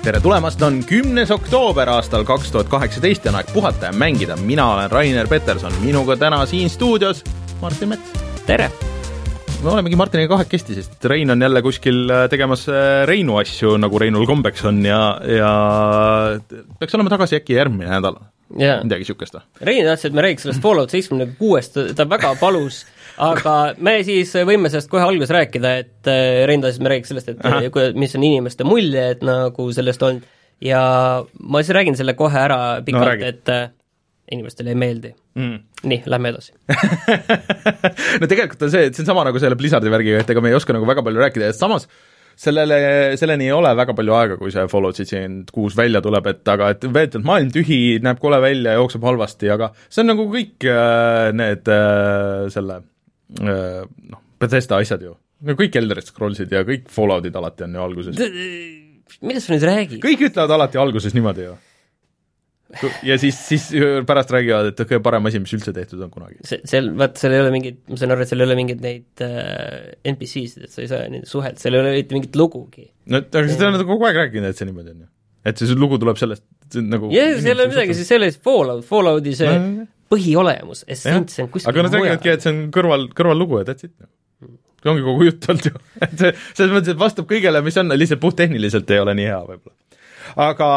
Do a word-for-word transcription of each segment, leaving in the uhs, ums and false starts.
tere tulemast, on kümnes oktoober aastal kaks tuhat kaheksateist ja on aeg puhata ja mängida. Mina olen Rainer Peterson, minuga täna siin stuudios Martin Mets. Tere! Me olemegi Martiniga kahekesti, sest Rein on jälle kuskil tegemas Reinu asju, nagu Reinul kombeks on ja, ja peaks olema tagasi äkki järgmine nädal. Yeah. Midagi siukest. Rein tahtis, et me räägiks sellest Fallout seitsekümmend kuus, ta väga palus, aga me siis võime sellest kohe alguses rääkida, et Rein tahtis, et me räägiks sellest, et Aha. mis on inimeste mulje, et nagu sellest on, ja ma siis räägin selle kohe ära pikalt, no, et inimestele ei meeldi. Mm. Nii, lähme edasi. No tegelikult on see, et see on sama nagu selle Blizzardi värgiga, et ega me ei oska nagu väga palju rääkida, et samas sellele, selleni ei ole väga palju aega, kui see Fallout seitsekümmend kuus välja tuleb, et aga et veetud maailm tühi, näeb kole välja, jookseb halvasti, aga see on nagu kõik äh, need äh, selle äh, noh, Bethesda asjad ju. No kõik Elder Scrollsid ja kõik Falloutid alati on ju alguses. Mida sa nüüd räägid? Kõik ütlevad alati alguses niimoodi ju. Ja siis, siis pärast räägivad, et kõige parem asi, mis üldse tehtud on kunagi. See, seal, vaat, seal ei ole mingid, ma saan aru, et seal ei ole mingid neid äh, N P C-sid, et sa ei saa neid suhelt, seal ei ole mingit lugugi. No, aga seda on kogu aeg rääkinud, et see niimoodi on ju. Et see lugu tuleb sellest nagu... Jah, seal on midagi, siis selle Fallout, Fallouti see no, põhiolemus, essents on kuskil aga nad räägivadki, et see on kõrval, kõrval lugu, et that's it. See ongi kogu jutt olnud ju. Et see, selles mõttes, et vastab kõigele, mis on, lihtsalt puhttehniliselt ei ole nii hea võib-olla. Aga...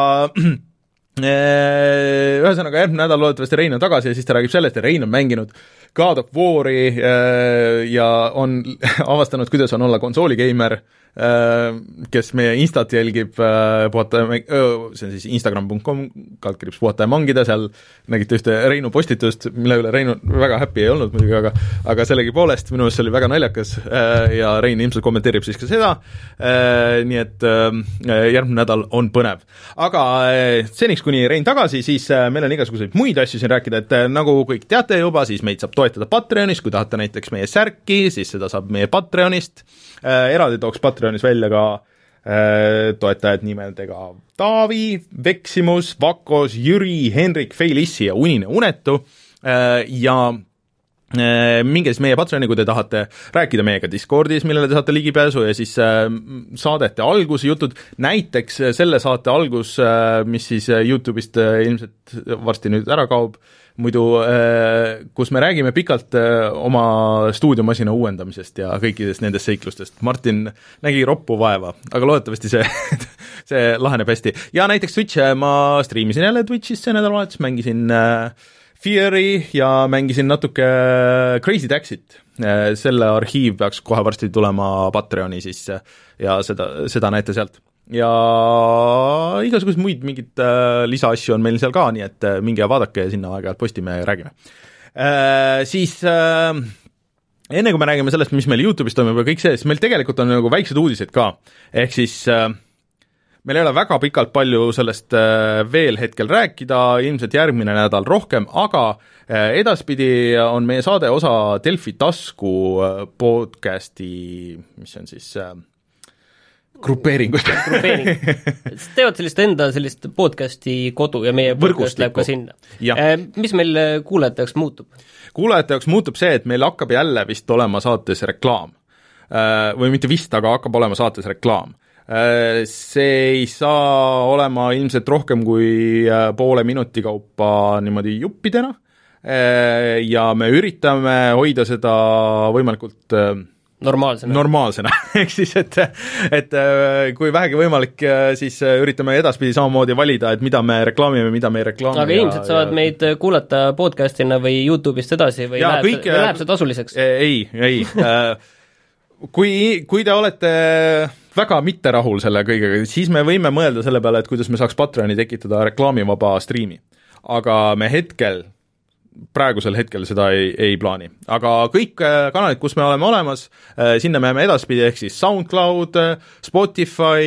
ühesõnaga järgmine nädal loodetavasti Rein on tagasi ja siis ta räägib sellest, et Rein on mänginud God of War'i ja on avastanud, kuidas on olla konsooligeimer, kes meie Instat jälgib puhata, see on siis instagram punkt com kaldkriips puhata ja mangida, seal nägite ühte Reinu postitust, mille üle Reinu väga happy ei olnud muidugi, aga, aga sellegi poolest minu meelest see oli väga naljakas ja Rein ilmselt kommenteerib siis ka seda, nii et järgmine nädal on põnev. Aga seniks, kuni Rein tagasi, siis meil on igasuguseid muid asju siin rääkida, et nagu kõik teate juba, siis meid saab toetada Patreonis, kui tahate näiteks meie särki, siis seda saab meie Patreonist, eraldi tooks Patreonis välja ka äh, toetajad nimedega Taavi, Veksimus, Vakos, Jüri, Henrik, Feilissi ja Unine Unetu äh, ja äh, minge siis meie Patreoni, kui te tahate rääkida meiega Discordis, millele te saate ligipääsu ja siis äh, saadete alguse jutud, näiteks selle saate algus, äh, mis siis YouTube'ist äh, ilmselt varsti nüüd ära kaob, muidu, kus me räägime pikalt oma stuudiomasina uuendamisest ja kõikidest nendest seiklustest. Martin nägi roppu vaeva, aga loodetavasti see, see laheneb hästi. Ja näiteks Twitch, ma striimisin jälle Twitchis see nädalavahetus, mängisin Fury ja mängisin natuke Crazy Taxit. Selle arhiiv peaks kohe varsti tulema Patreoni sisse ja seda, seda näete sealt. Ja igasugused muid mingid äh, lisaasju on meil seal ka, nii et äh, minge ja vaadake ja sinna aeg-ajalt postime ja räägime. Äh, siis äh, enne kui me räägime sellest, mis meil YouTube'is toimub ja kõik see, siis meil tegelikult on nagu väiksed uudised ka. Ehk siis äh, meil ei ole väga pikalt palju sellest äh, veel hetkel rääkida, ilmselt järgmine nädal rohkem, aga äh, edaspidi on meie saade osa Delfi tasku äh, podcasti, mis on siis... Äh, grupeeringust. Grupeering. Teevad sellist enda sellist podcasti kodu ja meie podcast läheb ka sinna. Eh, mis meil kuulajateks muutub? Kuulajateks muutub see, et meil hakkab jälle vist olema saates reklaam. Eh, või mitte vist, aga hakkab olema saates reklaam. Eh, see ei saa olema ilmselt rohkem kui poole minuti kaupa niimoodi juppidena eh, ja me üritame hoida seda võimalikult... Eh, normaalsena. Normaalsena, ehk siis, et, et kui vähegi võimalik, siis üritame edaspidi samamoodi valida, et mida me reklaamime, mida me ei reklaami. Aga inimesed saavad ja... meid kuulata podcastina või YouTube'ist edasi või ja, läheb, kõik, või läheb see tasuliseks? Ei, ei. kui, kui te olete väga mitte rahul selle kõigega, siis me võime mõelda selle peale, et kuidas me saaks Patreoni tekitada reklaamivaba striimi. Aga me hetkel praegusel hetkel seda ei, ei plaani. Aga kõik kanalid, kus me oleme olemas, sinna me jääme edaspidi, ehk siis SoundCloud, Spotify,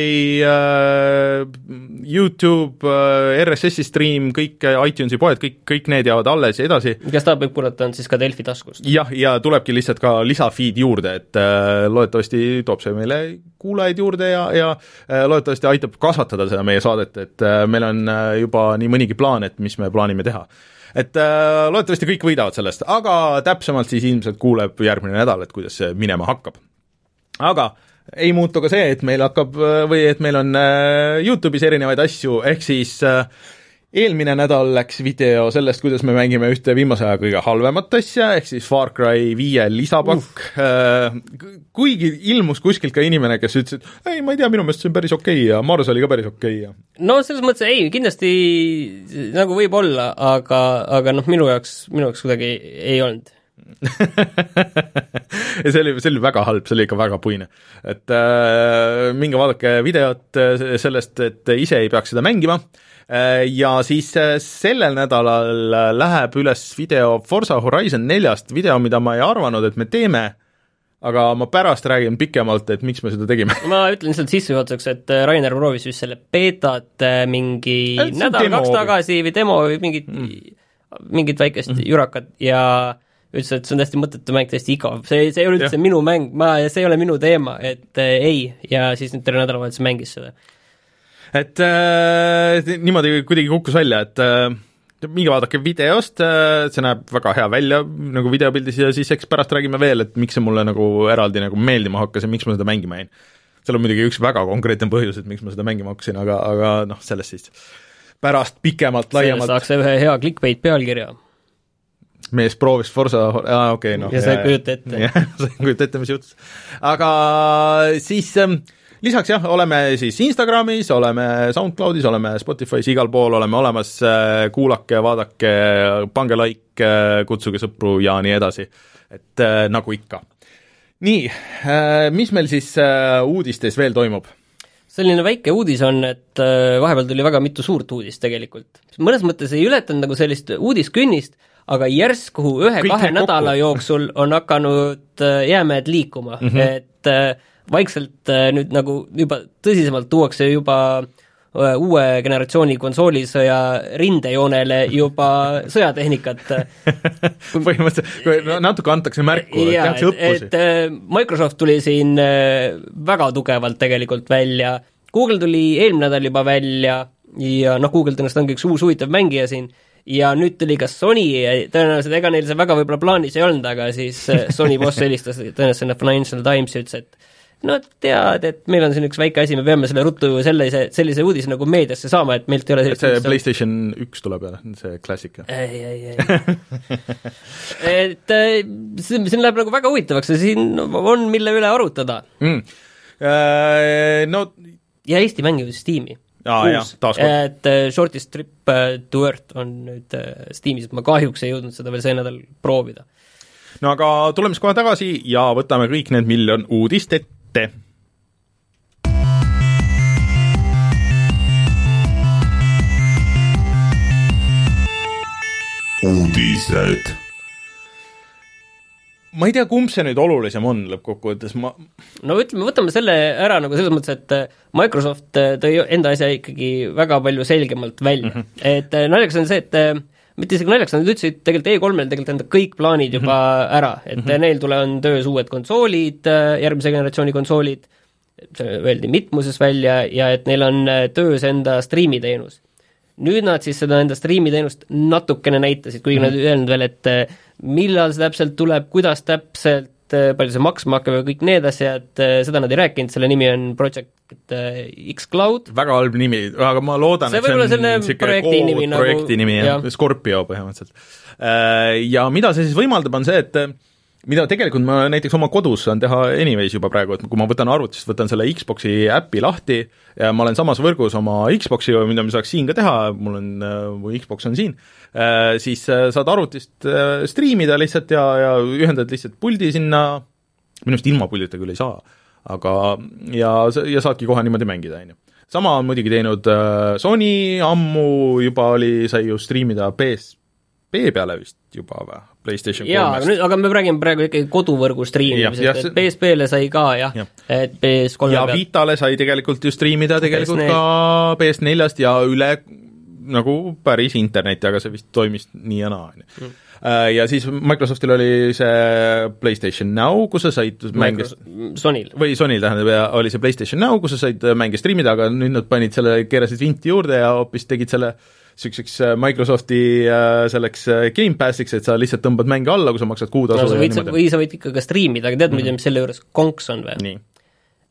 YouTube, R S S-i stream, kõik iTunesi poed, kõik, kõik need jäävad alles ja edasi. Kes tahab kuulata, on siis ka Delfi taskust. Jah, ja tulebki lihtsalt ka lisafeed juurde, et loodetavasti toob see meile kuulajaid juurde ja, ja loodetavasti aitab kasvatada seda meie saadet, et meil on juba nii mõnigi plaan, et mis me plaanime teha. Et äh, loodetavasti kõik võidavad sellest, aga täpsemalt siis ilmselt kuuleb järgmine nädal, et kuidas see minema hakkab. Aga ei muutu ka see, et meil hakkab või et meil on YouTube'is erinevaid asju, ehk siis eelmine nädal läks video sellest, kuidas me mängime ühte viimase aja kõige halvemat asja, ehk siis Far Cry viie lisapakk, kuigi ilmus kuskilt ka inimene, kes ütles, et ei, ma ei tea, minu meelest see on päris okei ja Mars oli ka päris okei ja no selles mõttes ei, kindlasti nagu võib olla, aga, aga noh, minu jaoks, minu jaoks kuidagi ei olnud. ja see oli, see oli väga halb, see oli ikka väga puine. Et äh, minge vaadake videot sellest, et ise ei peaks seda mängima, ja siis sellel nädalal läheb üles video Forza Horizon neljast, video, mida ma ei arvanud, et me teeme, aga ma pärast räägin pikemalt, et miks me seda tegime. ma ütlen lihtsalt sissejuhatuseks, et Rainer proovis vist selle beetat mingi nädal, kaks tagasi või demo või mingit mm. mingit väikest mm. jurakat ja ütles, et see on täiesti mõttetu mäng, täiesti igav. See, see ei ole üldse ja. minu mäng, ma, see ei ole minu teema, et äh, ei, ja siis nüüd terve nädalavahetus mängis seda. Et äh, niimoodi kuidagi kukkus välja, et äh, minge vaadake videost, äh, see näeb väga hea välja nagu videopildis ja siis eks pärast räägime veel, et miks see mulle nagu eraldi nagu meeldima hakkas ja miks ma seda mängima jäin. Seal on muidugi üks väga konkreetne põhjus, et miks ma seda mängima hakkasin, aga, aga noh, sellest siis pärast pikemalt, laiemalt. Saaks ühe hea clickbait pealkirja. Mees proovis Forza, aa okei, okay, noh. ja sa ei kujuta ette. jah, sa ei kujuta ette, mis juhtus. Aga siis ähm, lisaks jah, oleme siis Instagramis, oleme SoundCloudis, oleme Spotify's, igal pool oleme olemas, kuulake, vaadake, pange like, kutsuge sõpru ja nii edasi, et äh, nagu ikka. Nii, äh, mis meil siis äh, uudistes veel toimub? Selline väike uudis on, et äh, vahepeal tuli väga mitu suurt uudist tegelikult. Mõnes mõttes ei ületanud nagu sellist uudiskünnist, aga järsku ühe-kahe nädala jooksul on hakanud äh, jäämäed liikuma, mm -hmm. et äh, vaikselt nüüd nagu juba tõsisemalt tuuakse juba uue generatsiooni konsoolisõja rindejoonele juba sõjatehnikat. põhimõtteliselt natuke antakse märku, et tehakse õppusi. Et Microsoft tuli siin väga tugevalt tegelikult välja, Google tuli eelmine nädal juba välja ja noh, Google tõenäoliselt ongi üks uus huvitav mängija siin ja nüüd tuli ka Sony, tõenäoliselt ega neil see väga võib-olla plaanis ei olnud, aga siis Sony boss helistas tõenäoliselt Financial Times ja ütles, et no tead, et meil on siin üks väike asi, me peame selle ruttu sellise, sellise uudise nagu meediasse saama, et meilt ei ole sellist see PlayStation üks tuleb jälle, see klassika. ei, ei, ei. et siin, siin läheb nagu väga huvitavaks ja siin on, mille üle arutada mm.. Uh, no ja Eesti mängib Steam'i. Aa, jah, et uh, Shortest Trip uh, to Earth on nüüd uh, Steam'is, ma kahjuks ei jõudnud seda veel see nädal proovida. No aga tuleme siis kohe tagasi ja võtame kõik need miljon uudist ette. Uudised. Ma ei tea, kumb see nüüd olulisem on lõppkokkuvõttes, ma no ütleme, võtame selle ära nagu selles mõttes, et Microsoft tõi enda asja ikkagi väga palju selgemalt välja, mm -hmm. et naljakas on see, et mitte isegi naljakas, nad ütlesid tegelikult E kolmel tegelikult enda kõik plaanid juba mm -hmm. ära, et mm -hmm. neil tule on töös uued konsoolid, järgmise generatsiooni konsoolid, see öeldi mitmuses välja ja et neil on töös enda striimiteenus. Nüüd nad siis seda enda striimiteenust natukene näitasid, kuigi mm -hmm. nad ei öelnud veel, et millal see täpselt tuleb, kuidas täpselt, palju see maksma hakkab ja kõik need asjad, seda nad ei rääkinud, selle nimi on Project X-Cloud. Väga halb nimi, aga ma loodan, see et see on niisugune projekti nimi, nagu, projekti nimi ja. Scorpio põhimõtteliselt. Ja mida see siis võimaldab, on see, et mida tegelikult ma näiteks oma kodus saan teha anyways juba praegu, et kui ma võtan arvutist, võtan selle Xboxi äppi lahti ja ma olen samas võrgus oma Xboxiga, mida ma saaks siin ka teha, mul on, mu Xbox on siin, siis saad arvutist striimida lihtsalt ja, ja ühendad lihtsalt puldi sinna, minust ilma puldita küll ei saa, aga ja, ja saadki kohe niimoodi mängida, on ju. Sama on muidugi teinud Sony, ammu juba oli, sai ju striimida P S P peale vist juba või? PlayStation jaa, aga, nüüd, aga me räägime praegu ikkagi koduvõrgu striimimisest, et P S P-le sai ka jah ja., et P S kolme ja peal. Vitale sai tegelikult ju striimida tegelikult P S neli. Ka P S neljast ja üle nagu päris interneti, aga see vist toimis nii ja naa. Mm. Ja siis Microsoftil oli see PlayStation Now, kus sa said mänge Sonyl. või Sonyl tähendab, ja oli see PlayStation Now, kus sa said mänge striimida, aga nüüd nad panid selle, keerasid vinti juurde ja hoopis tegid selle selliseks Microsofti selleks Game Passiks, et sa lihtsalt tõmbad mänge alla, kui sa maksad kuutasu no, või sa võid ikka ka striimida, aga tead mm -hmm. muidu, mis selle juures konks on või? Nii.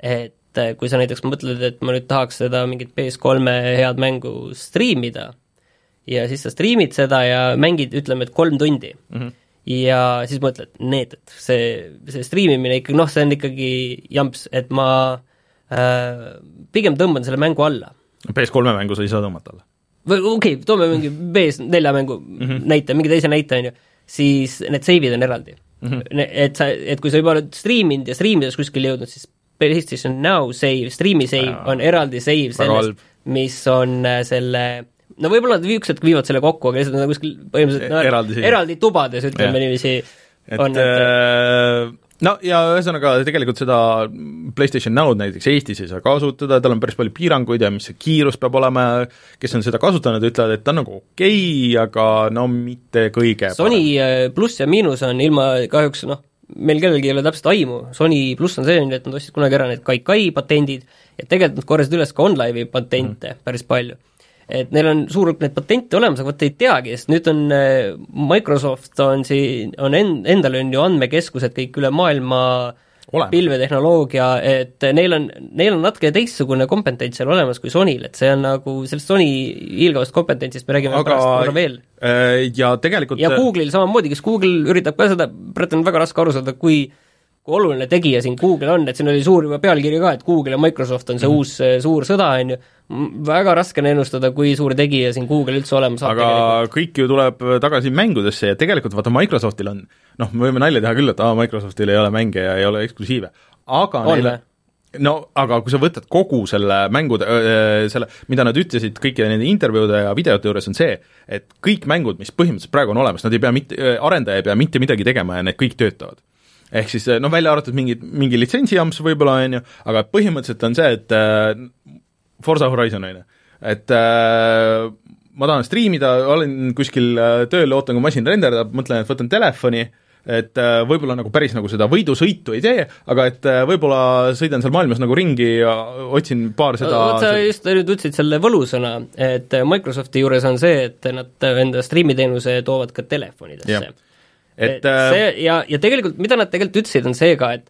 et kui sa näiteks mõtled, et ma nüüd tahaks seda mingit P S kolme head mängu striimida ja siis sa striimid seda ja mängid, ütleme, et kolm tundi mm. -hmm. ja siis mõtled, need, et see, see striimimine ikkagi, noh, see on ikkagi jamps, et ma äh, pigem tõmban selle mängu alla. P S kolme mängu sa ei saa tõmmata alla? Või okei okay,, toome mingi P S nelja mängu mm -hmm. näite, mingi teise näite, on ju, siis need save'id on eraldi mm. -hmm. Et sa, et kui sa juba oled striiminud ja striimides kuskil jõudnud, siis PlayStation Now save, streami save ja, on eraldi save sellest, mis on selle, no võib-olla nad üks hetk viivad selle kokku, aga lihtsalt on kuskil põhimõtteliselt no, eraldi, eraldi tubades, ütleme niiviisi. Et, on, et no ja ühesõnaga tegelikult seda PlayStation Now'd näiteks Eestis ei saa kasutada, tal on päris palju piiranguid ja mis see kiirus peab olema, kes on seda kasutanud, ütlevad, et ta on nagu okei okay,, aga no mitte kõige Sony parem. Pluss ja miinus on ilma kahjuks, noh, meil kellelgi ei ole täpselt aimu, Sony pluss on see, et nad ostsid kunagi ära need Kaikai patendid ja tegelikult nad korrasid üles ka OnLive'i patente mm. päris palju. Et neil on suur hulk neid patente olemas, aga võtta ei teagi, sest nüüd on Microsoft on siin, on end, endal on ju andmekeskused kõik üle maailma olema. Pilvetehnoloogia, et neil on, neil on natuke teistsugune kompetents seal olemas kui Sonyl, et see on nagu sellest Sony hiilgavast kompetentsist me räägime aga pärast korra veel. Ja tegelikult ja Google'il samamoodi, kes Google üritab ka seda, praegu on väga raske aru saada, kui kui oluline tegija siin Google on, et siin oli suur juba pealkiri ka, et Google ja Microsoft on see mm. uus suur sõda, on ju, väga raske on ennustada, kui suur tegija siin Google üldse olema saab. Aga tegelikult. Kõik ju tuleb tagasi mängudesse ja tegelikult vaata Microsoftil on, noh, me võime nalja teha küll, et aa, Microsoftil ei ole mänge ja ei ole eksklusiive, aga on neile, no aga kui sa võtad kogu selle mängude, selle, mida nad ütlesid kõikide nende intervjuude ja videote juures on see, et kõik mängud, mis põhimõtteliselt praegu on olemas, nad ei pea mitte, arendaja ei pea mitte midagi tegema ja need kõik töötavad. Ehk siis noh, välja arvatud mingi, mingi litsentsijamps võib-olla, on ju, aga põhimõtteliselt on see, et äh, Forza Horizon, on ju, et äh, ma tahan striimida, olen kuskil äh, tööl, ootan, kui masin renderdab, mõtlen, et võtan telefoni, et äh, võib-olla nagu päris nagu seda võidusõitu ei tee, aga et äh, võib-olla sõidan seal maailmas nagu ringi ja otsin paar seda Oot, sa just nüüd ütlesid selle võlusõna, et Microsofti juures on see, et nad enda striimiteenuse toovad ka telefonidesse yeah. Et, et see ja, ja tegelikult, mida nad tegelikult ütlesid, on see ka, et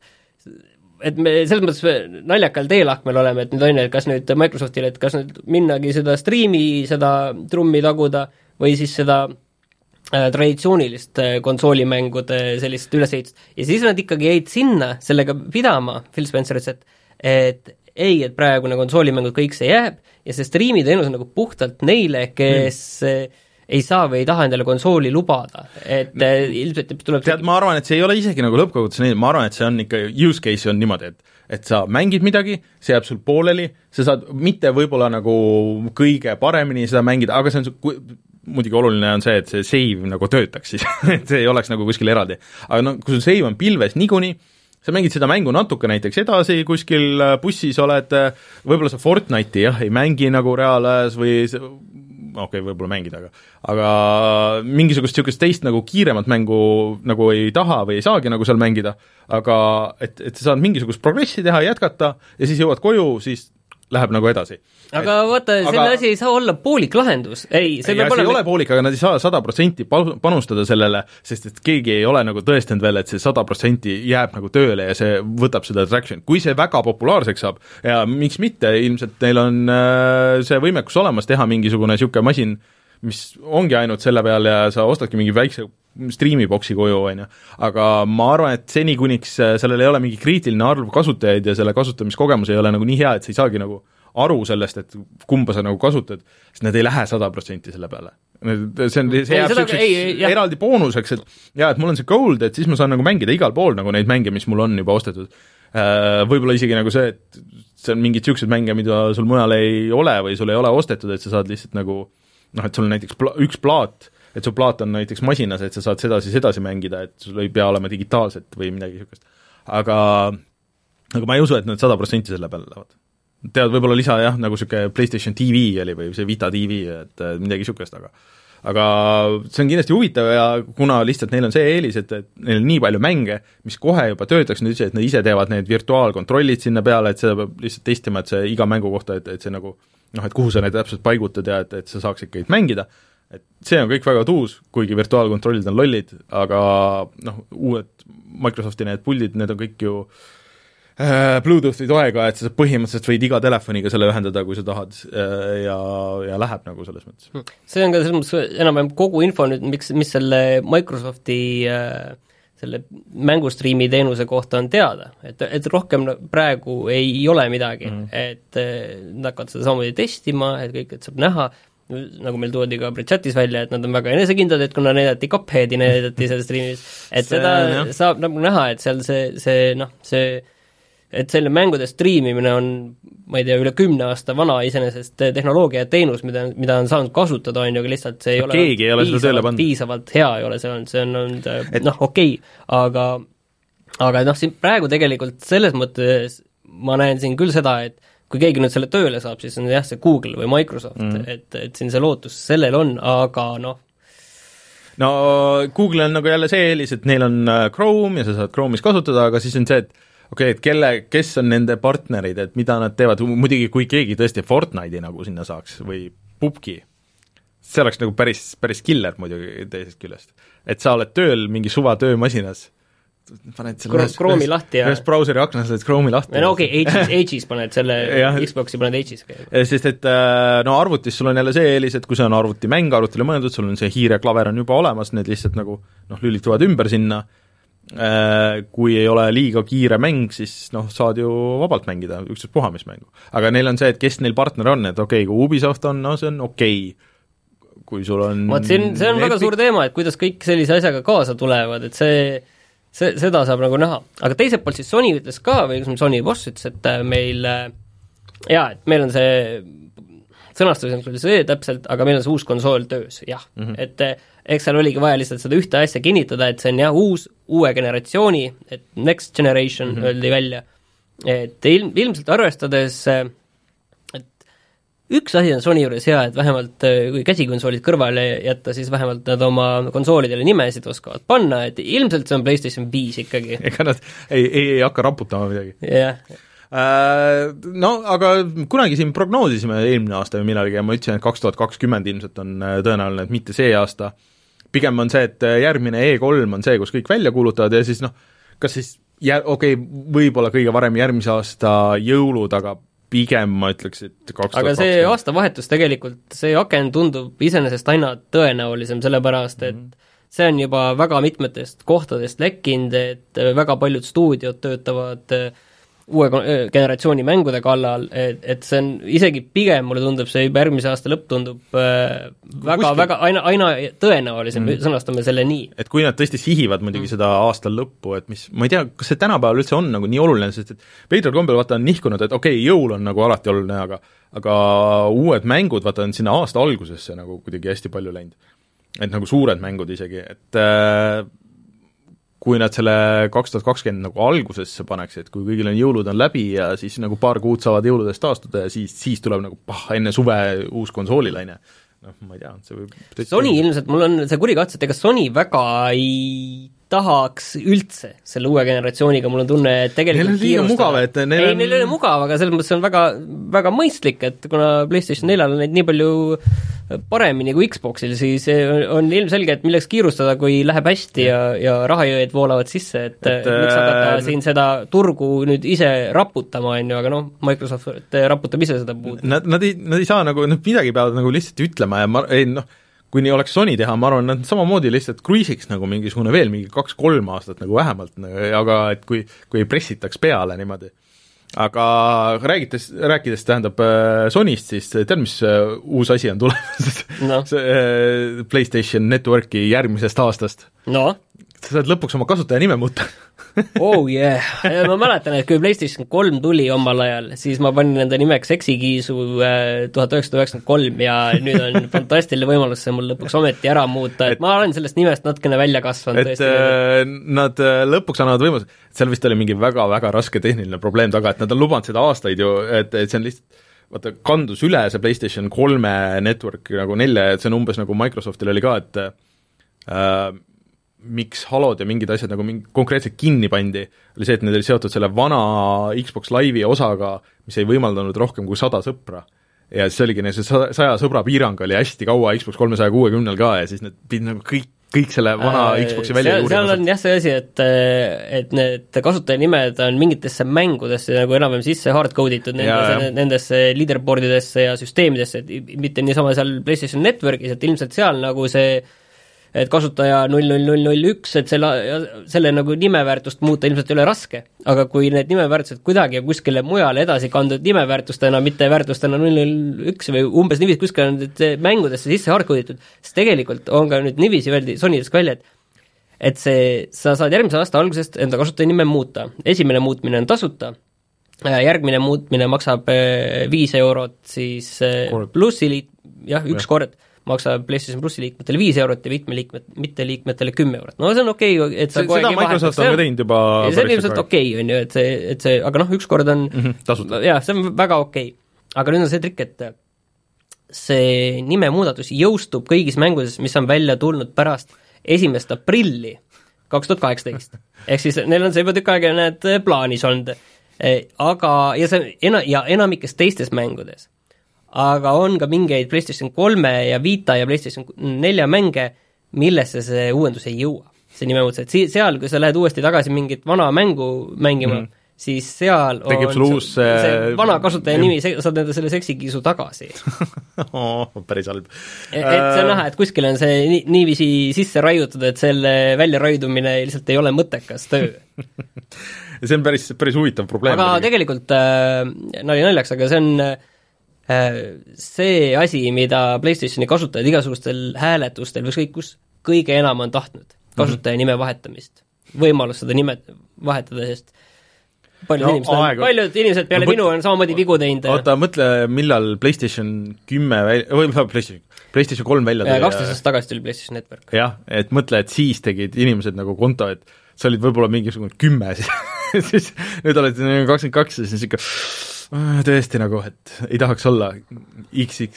et me selles mõttes naljakal teelahkmel oleme, et nüüd on, et kas nüüd Microsoftile, et kas nüüd minnagi seda striimi, seda trummi taguda või siis seda äh, traditsioonilist äh, konsoolimängude sellist ülesehitust. Ja siis nad ikkagi jäid sinna sellega pidama, Phil Spencer ütles, et, et ei, et praegune konsoolimängud kõik see jääb ja see striimiteenus on nagu puhtalt neile, kes mm. ei saa või ei taha endale konsooli lubada, et no, ilmselt tuleb tead, ma arvan, et see ei ole isegi nagu lõppkogutus, ma arvan, et see on ikka, use case on niimoodi, et et sa mängid midagi, see jääb sul pooleli, sa saad mitte võib-olla nagu kõige paremini seda mängida, aga see on su, muidugi oluline on see, et see save nagu töötaks siis et see ei oleks nagu kuskil eraldi. Aga no kui sul save on pilves niikuinii, sa mängid seda mängu natuke näiteks edasi, kuskil bussis oled, võib-olla sa Fortnite'i jah, ei mängi nagu reaalajas või okei okay,, võib-olla mängida, aga aga mingisugust niisugust teist nagu kiiremat mängu nagu ei taha või ei saagi nagu seal mängida, aga et, et sa saad mingisugust progressi teha, jätkata ja siis jõuad koju, siis läheb nagu edasi. Aga et, vaata, selle aga, asi ei saa olla poolik lahendus. Ei, see, ja, see ei ole poolik, aga nad ei saa sada protsenti panustada sellele, sest et keegi ei ole nagu tõestanud veel, et see sada protsenti jääb nagu tööle ja see võtab seda traction. Kui see väga populaarseks saab ja miks mitte, ilmselt neil on äh, see võimekus olemas teha mingisugune niisugune masin, mis ongi ainult selle peal ja sa ostadki mingi väikse striimiboksi koju, on ju. Aga ma arvan, et seni kuniks sellel ei ole mingi kriitiline arv kasutajaid ja selle kasutamiskogemus ei ole nagu nii hea, et sa ei saagi nagu aru sellest, et kumba sa nagu kasutad, sest need ei lähe sada protsenti selle peale. See, on, see jääb selliseks eraldi boonuseks, et jaa, et mul on see gold, et siis ma saan nagu mängida igal pool nagu neid mänge, mis mul on juba ostetud. Võib-olla isegi nagu see, et see on mingid niisugused mänge, mida sul mujal ei ole või sul ei ole ostetud, et sa saad lihtsalt nagu noh, et sul on näiteks pla- üks plaat, et su plaat on näiteks masinas, et sa saad seda siis edasi mängida, et sul ei pea olema digitaalset või midagi niisugust. Aga, aga ma ei usu, et nad sada protsenti selle peale lähevad. Tead, võib-olla lisa jah, nagu niisugune PlayStation T V oli või see Vita T V, et midagi niisugust, aga aga see on kindlasti huvitav ja kuna lihtsalt neil on see eelis, et, et neil on nii palju mänge, mis kohe juba töötaks, nüüd ütlesid, et nad ise teevad need virtuaalkontrollid sinna peale, et seda peab lihtsalt testima, et see iga mängu kohta, et, et see nagu noh, et kuhu sa need täpselt paigutad ja et, et sa saaks ikkagi mängida, et see on kõik väga tuus, kuigi virtuaalkontrollid on lollid, aga noh, uued Microsofti need puldid, need on kõik ju Bluetoothi toega, et sa põhimõtteliselt võid iga telefoniga selle ühendada, kui sa tahad ja, ja läheb nagu selles mõttes. See on ka selles mõttes enam-vähem kogu info nüüd, miks, mis selle Microsofti selle mängustriimi teenuse kohta on teada, et, et rohkem praegu ei ole midagi mm., et nad hakkavad seda samamoodi testima, et kõik, et saab näha, nagu meil toodi ka chatis välja, et nad on väga enesekindlad, et kuna näidati Cupheadi, näidati selles streamis, et see, seda jah. Saab nagu näha, et seal see, see noh, see et selle mängude striimimine on, ma ei tea, üle kümne aasta vana iseenesest tehnoloogia ja teenus, mida, mida on saanud kasutada, on ju, aga lihtsalt see ei ole, ei ole piisavalt, piisavalt hea ei ole, see on, see on olnud et... noh, okei okay,, aga aga noh, siin praegu tegelikult selles mõttes ma näen siin küll seda, et kui keegi nüüd selle tööle saab, siis on jah, see Google või Microsoft mm., et, et siin see lootus sellel on, aga noh, no Google on nagu jälle see eelis, et neil on Chrome ja sa saad Chrome'is kasutada, aga siis on see, et okei okay,, et kelle, kes on nende partnerid, et mida nad teevad, muidugi kui keegi tõesti Fortnite'i nagu sinna saaks või P U B G, see oleks nagu päris, päris killer muidugi teisest küljest. Et sa oled tööl mingi suva töömasinas, paned selle ühes, Chrome'i lahti ja ühes brauseri aknas oled Chrome'i lahti. no okei okay,, Age'is paned selle Xbox'i paned Age'is. Sest et no arvutis sul on jälle see eelis, et kui see on arvutimäng, arvutile mõeldud, sul on see hiireklaver on juba olemas, need lihtsalt nagu noh, lülituvad ümber sinna, kui ei ole liiga kiire mäng, siis noh, saad ju vabalt mängida, üksteist puhamismängu. Aga neil on see, et kes neil partner on, et okei okay,, kui Ubisoft on, no see on okei okay., kui sul on Vaat see on, see on väga suur teema, et kuidas kõik sellise asjaga kaasa tulevad, et see, see, seda saab nagu näha. Aga teiselt poolt siis Sony ütles ka, või Sony boss ütles, et meil jaa, et meil on see sõnastus on küll see täpselt, aga meil on see uus konsool töös, jah mm. -hmm. et eks seal oligi vaja lihtsalt seda ühte asja kinnitada, et see on jah, uus, uue generatsiooni, et next generation mm -hmm. öeldi välja, et ilm, ilmselt arvestades, et üks asi on Sony juures hea, et vähemalt kui käsikonsoolid kõrvale jätta, siis vähemalt nad oma konsoolidele nimesid oskavad panna, et ilmselt see on PlayStation viis ikkagi. ega nad ei, ei, ei hakka raputama midagi. jah No aga kunagi siin prognoosisime eelmine aasta või millalgi ja ma ütlesin, et kaks tuhat kakskümmend ilmselt on tõenäoline, et mitte see aasta. Pigem on see, et järgmine E kolm on see, kus kõik välja kuulutavad ja siis noh, kas siis jär-, okei okay,, võib-olla kõige varem järgmise aasta jõulud, aga pigem ma ütleks, et kaks tuhat kakskümmend. Aga see aastavahetus tegelikult, see aken tundub iseenesest aina tõenäolisem, sellepärast et mm. see on juba väga mitmetest kohtadest lekkinud, et väga paljud stuudiod töötavad uue generatsiooni mängude kallal, et, et see on isegi pigem, mulle tundub, see juba järgmise aasta lõpp tundub äh, väga, Kuskil... väga aina, aina tõenäolisem mm., sõnastame selle nii. Et kui nad tõesti sihivad muidugi mm. seda aastal lõppu, et mis, ma ei tea, kas see tänapäeval üldse on nagu nii oluline, sest et veidral kombel vaata on nihkunud, et okei okay,, jõul on nagu alati oluline, aga aga uued mängud, vaata on sinna aasta algusesse nagu kuidagi hästi palju läinud. Et nagu suured mängud isegi, et äh, kui nad selle kaks tuhat kakskümmend nagu algusesse paneks, et kui kõigil on jõulud on läbi ja siis nagu paar kuud saavad jõuludest taastuda ja siis, siis tuleb nagu pah, enne suve uus konsoolilaine. Noh, ma ei tea, see võib Sony tõi... ilmselt, mul on see kuri katse, et ega Sony väga ei tahaks üldse selle uue generatsiooniga, mul on tunne, et tegelikult neil on liiga mugav, et neil ei, on... neil ei ole mugav, aga selles mõttes on väga, väga mõistlik, et kuna PlayStation neljal on neid nii palju paremini kui Xboxil, siis on ilmselge, et milleks kiirustada, kui läheb hästi ja, ja rahajõed voolavad sisse, et, et miks hakata äh... siin seda turgu nüüd ise raputama, on ju, aga noh, Microsoft raputab ise seda puud. Nad, nad, ei, nad ei saa nagu, nad midagi peavad nagu lihtsalt ütlema ja ma, ei noh, kui nii oleks Sony teha, ma arvan, nad samamoodi lihtsalt cruisiks nagu mingisugune veel mingi kaks-kolm aastat nagu vähemalt, aga et kui, kui ei pressitaks peale niimoodi. Aga räägites, rääkides tähendab Sonyst, siis tead, mis uus asi on tulemas no. see PlayStation Networki järgmisest aastast? No? Sa saad lõpuks oma kasutaja nime muuta oh yeah, ma mäletan, et kui PlayStation kolm tuli omal ajal, siis ma panin enda nimeks Eksikiisu tuhat üheksasada üheksakümmend kolm ja nüüd on fantastiline võimalus see mul lõpuks ometi ära muuta, et, et ma olen sellest nimest natukene välja kasvanud. Et äh, nad lõpuks annavad võimalus, seal vist oli mingi väga-väga raske tehniline probleem taga, et nad on lubanud seda aastaid ju, et, et see on lihtsalt vaata, kandus üle see PlayStation kolme network nagu nelja, et see on umbes nagu Microsoftil oli ka, et äh, miks Halod ja mingid asjad nagu mingi konkreetselt kinni pandi, oli see, et need oli seotud selle vana Xbox Live'i osaga, mis ei võimaldanud rohkem kui sada sõpra. Ja siis oligi see saja sõbra piirang oli hästi kaua Xbox kolmesaja kuuekümnel ka ja siis need pidid nagu kõik kõik selle vana Xboxi välja juurimused. Seal on jah see asi, et, et need kasutajanimed on mingitesse mängudesse nagu enam-vähem sisse hardcode itud nendesse, nendesse leaderboardidesse ja süsteemidesse, et mitte niisama seal PlayStation Networkis, et ilmselt seal nagu see et kasutaja null null null null üks, et selle, selle nagu nimeväärtust muuta ilmselt ei ole raske, aga kui need nimeväärtused kuidagi kuskile mujale edasi kandud nimeväärtustena, mitte väärtustena null null üks või umbes niiviisi kuskil on need mängudesse sisse hardcode'itud, siis tegelikult on ka nüüd niiviisi öeldi Sonydest välja, et et see, sa saad järgmise aasta algusest enda kasutaja nime muuta. Esimene muutmine on tasuta, järgmine muutmine maksab viis eurot siis plussiliit, jah, üks ja. kord maksab PlayStation Plussi liikmetele viis eurot ja mitmeliikmed, mitteliikmetele kümme eurot. No see on okei okay,, et sa see, seda Microsoft on ka teinud juba see on ilmselt okei okay,, on ju, et see, et see, aga noh, üks kord on mm -hmm, tasuta. jah, see on väga okei okay.. Aga nüüd on see trikk, et see nimemuudatus jõustub kõigis mängudes, mis on välja tulnud pärast esimest aprilli kaks tuhat kaheksateist. Ehk siis neil on see juba tükk aega need plaanis olnud. Aga, ja see ena, ja enamikes teistes mängudes aga on ka mingeid PlayStation kolme ja Vita ja PlayStation nelja mänge, millesse see uuendus ei jõua. See nimemuutus, et seal, kui sa lähed uuesti tagasi mingit vana mängu mängima, mm. siis seal Tegib on uus, see, see vana kasutaja nimi, saad enda selle seksikiisu tagasi. oh, päris halb. Et, et see on näha, et kuskil on see nii, niiviisi sisse raiutud, et selle välja raidumine lihtsalt ei ole mõttekas töö. ja see on päris, päris huvitav probleem. Aga midagi. Tegelikult äh, nali naljaks, aga see on see asi, mida PlayStationi kasutajad igasugustel hääletustel või ükskõik kus kõige enam on tahtnud, kasutaja nime vahetamist, võimalus seda nime vahetada, sest paljud, no, inimesed, on, paljud inimesed peale no, minu on samamoodi vigu teinud. Oota, mõtle, millal PlayStation kümme välja, või PlayStation, PlayStation kolm välja tuli. kaksteist aastat tagasi tuli PlayStation Network. jah, et mõtle, et siis tegid inimesed nagu konto, et sa olid võib-olla mingisugune kümme siis nüüd oled kakskümmend kaks ja siis ikka tõesti nagu, et ei tahaks olla X X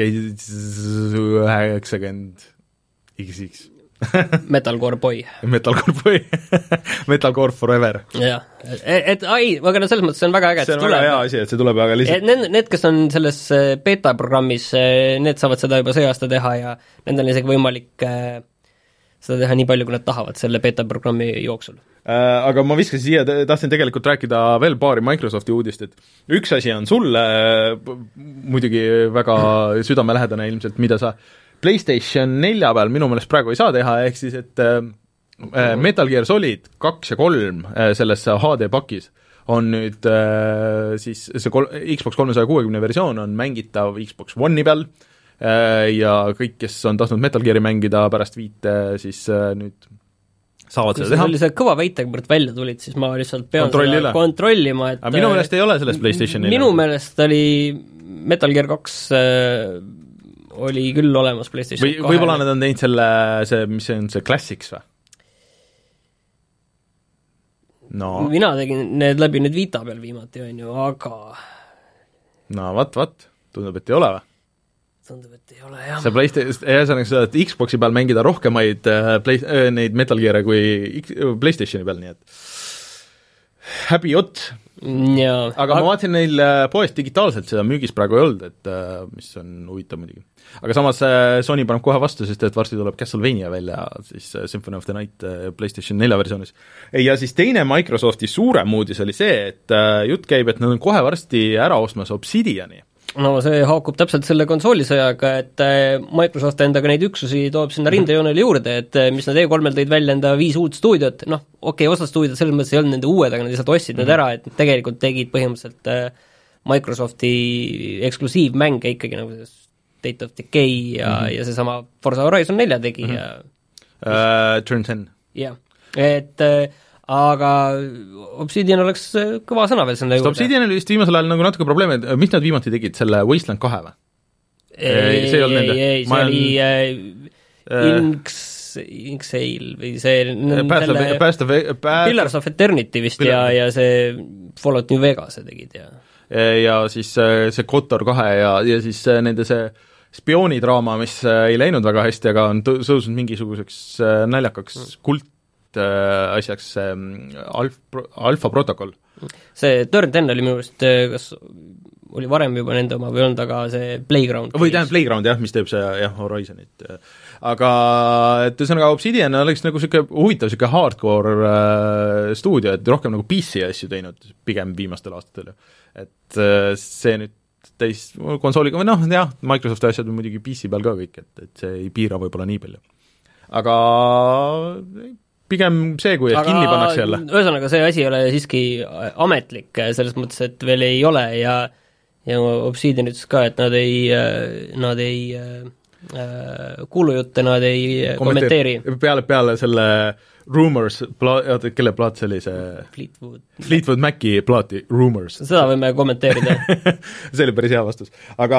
üheksakümmend X X Metalcore boy. Metalcore boy Metalcore forever. jah, et, et ai, aga no selles mõttes see on väga äge, see on väga hea asi, et see tuleb, aga lihtsalt need, need, kes on selles beta-programmis, need saavad seda juba see aasta teha ja nendel on isegi võimalik seda teha nii palju, kui nad tahavad selle beta-programmi jooksul. Aga ma viskasin siia, tahtsin tegelikult rääkida veel paari Microsofti uudist, et üks asi on sulle muidugi väga südamelähedane ilmselt, mida sa PlayStation nelja peal minu meelest praegu ei saa teha, ehk siis et Metal Gear Solid kaks ja kolm selles H D pakis on nüüd siis see kol- Xbox kolmesaja kuuekümne versioon on mängitav Xbox One'i peal ja kõik, kes on tahtnud Metal Gear'i mängida pärast viite, siis nüüd saavad seda teha. Kui see kõva väitekõrd välja tulid, siis ma lihtsalt pean Kontrolli seda kontrollima, et aga minu meelest ei ole selles PlayStationi minu meelest oli Metal Gear kaks äh, oli küll olemas PlayStation või, kahe. Võib-olla nad on teinud selle, see, mis see on, see Classics või? No. Mina tegin need läbi nüüd Vita peal viimati, on ju, aga no vat, vat, tundub, et ei ole või? Tundub, et ei ole, jah. See PlayStation, ühesõnaga sa saad Xboxi peal mängida rohkemaid play, neid Metal Gear'e kui PlayStationi peal, nii et häbi ott. Ja, aga, aga ma vaatasin neil poest digitaalselt seda müügis praegu ei olnud, et mis on huvitav muidugi. Aga samas Sony paneb kohe vastu, sest et varsti tuleb Castlevania välja, siis Symphony of the Night PlayStation nelja versioonis. Ja siis teine Microsofti suurem uudis oli see, et jutt käib, et nad on kohe varsti ära ostmas Obsidiani. No see haakub täpselt selle konsoolisõjaga, et Microsoft endaga neid üksusi toob sinna rindejoonele juurde, et mis nad E kolmel tõid välja enda viis uut stuudiot, noh, okei okay,, osad stuudiod selles mõttes ei olnud nende uued, aga nad lihtsalt ostsid mm-hmm. need ära, et tegelikult tegid põhimõtteliselt Microsofti eksklusiivmänge ikkagi nagu see State of Decay ja, mm-hmm. ja seesama Forza Horizon nelja tegi mm-hmm. ja uh, Turn ten. jah, et aga Obsidian oleks kõva sõna veel selle juurde. Obsidian oli vist viimasel ajal nagu natuke probleeme, et mis nad viimati tegid, selle Wasteland kahe või? ei, see ei olnud nende. ei, see oli äh, Inks, Inksale või see Past of Pillars of Eternity vist Pillar. ja, ja see Fallout New Vegas tegid ja ja siis see Kotor kahe ja, ja siis nende see spioonidraama, mis ei läinud väga hästi, aga on tõusnud mingisuguseks naljakaks mm. kult asjaks alf, alfa protokoll. See Turn ten oli minu arust, kas oli varem juba nende oma või olnud, aga see Playground või tähendab Playground jah, mis teeb see jah, Horizonit. Aga et ühesõnaga Obsidian oleks nagu niisugune huvitav niisugune hardcore äh, stuudio, et rohkem nagu P C asju teinud pigem viimastel aastatel. Et äh, see nüüd täis konsooliga, või noh, jah, Microsofti asjad on muidugi P C peal ka kõik, et, et see ei piira võib-olla nii palju. Aga pigem see, kui aga kinni pannakse jälle. Ühesõnaga, see asi ei ole siiski ametlik, selles mõttes, et veel ei ole ja ja Obsidian ütles ka, et nad ei, nad ei äh, kuulujutte, nad ei kommenteeri. Peale, peale selle Rumors, pla-, kelle plaat see oli see? Fleetwood. Fleetwood Maci plaati, Rumors. Seda võime kommenteerida. See oli päris hea vastus. Aga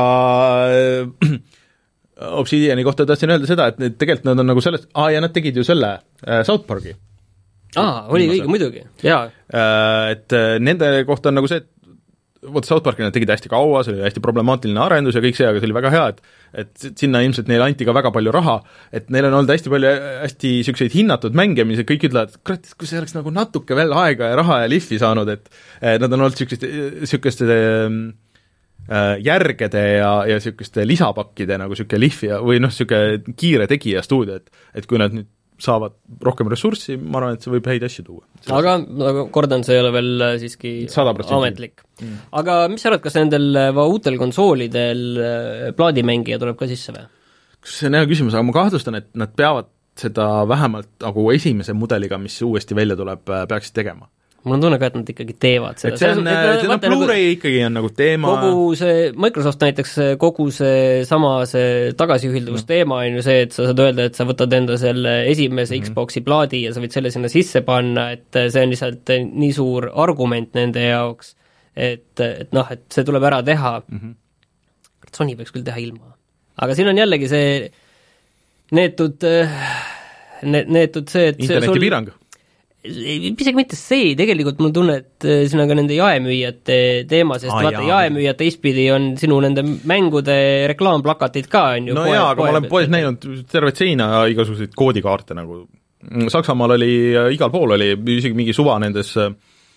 Obsidiani kohta tahtsin öelda seda, et need, tegelikult nad on nagu sellest, aa, ja nad tegid ju selle äh, South Parki. Aa, oli õige, muidugi, jaa. Äh, et nende kohta on nagu see, et vot South Parki nad tegid hästi kaua, see oli hästi problemaatiline arendus ja kõik see, aga see oli väga hea, et et sinna ilmselt neile anti ka väga palju raha, et neil on olnud hästi palju hästi niisuguseid hinnatud mänge, mis kõik ütlevad, kurat, kui see oleks nagu natuke veel aega ja raha ja lihvi saanud, et nad on olnud niisuguste, niisuguste äh, järgede ja, ja niisuguste lisapakkide nagu niisugune lihvi ja, või noh, niisugune kiire tegija stuudio, et et kui nad nüüd saavad rohkem ressurssi, ma arvan, et see võib häid asju tuua. Aga, aga kordan, see ei ole veel siiski sada protsenti ametlik. Mm. Aga mis sa arvad, kas nendel uutel konsoolidel plaadimängija tuleb ka sisse või? See on hea küsimus, aga ma kahtlustan, et nad peavad seda vähemalt nagu esimese mudeliga, mis uuesti välja tuleb, peaksid tegema. Mul on tunne ka, et nad ikkagi teevad seda. Et see on, see on Blu-ray nagu, ikkagi on nagu teema. Kogu see, Microsoft näiteks kogu see sama see tagasiühilduvus mm. teema on ju see, et sa saad öelda, et sa võtad enda selle esimese mm. Xboxi plaadi ja sa võid selle sinna sisse panna, et see on lihtsalt nii suur argument nende jaoks, et, et noh, et see tuleb ära teha. Mm-hmm. Sony võiks küll teha ilma. Aga siin on jällegi see neetud, ne, neetud see, et internetipiirang isegi mitte see, tegelikult mul tunne, et siin on ka nende jaemüüjate teema, sest ah, vaata, jaemüüjate teistpidi on sinu nende mängude reklaamplakatid ka, on ju. No poe, jaa, aga poe, ma olen poes näinud tervet seina igasuguseid koodikaarte nagu. Saksamaal oli, igal pool oli isegi mingi suva nendes äh,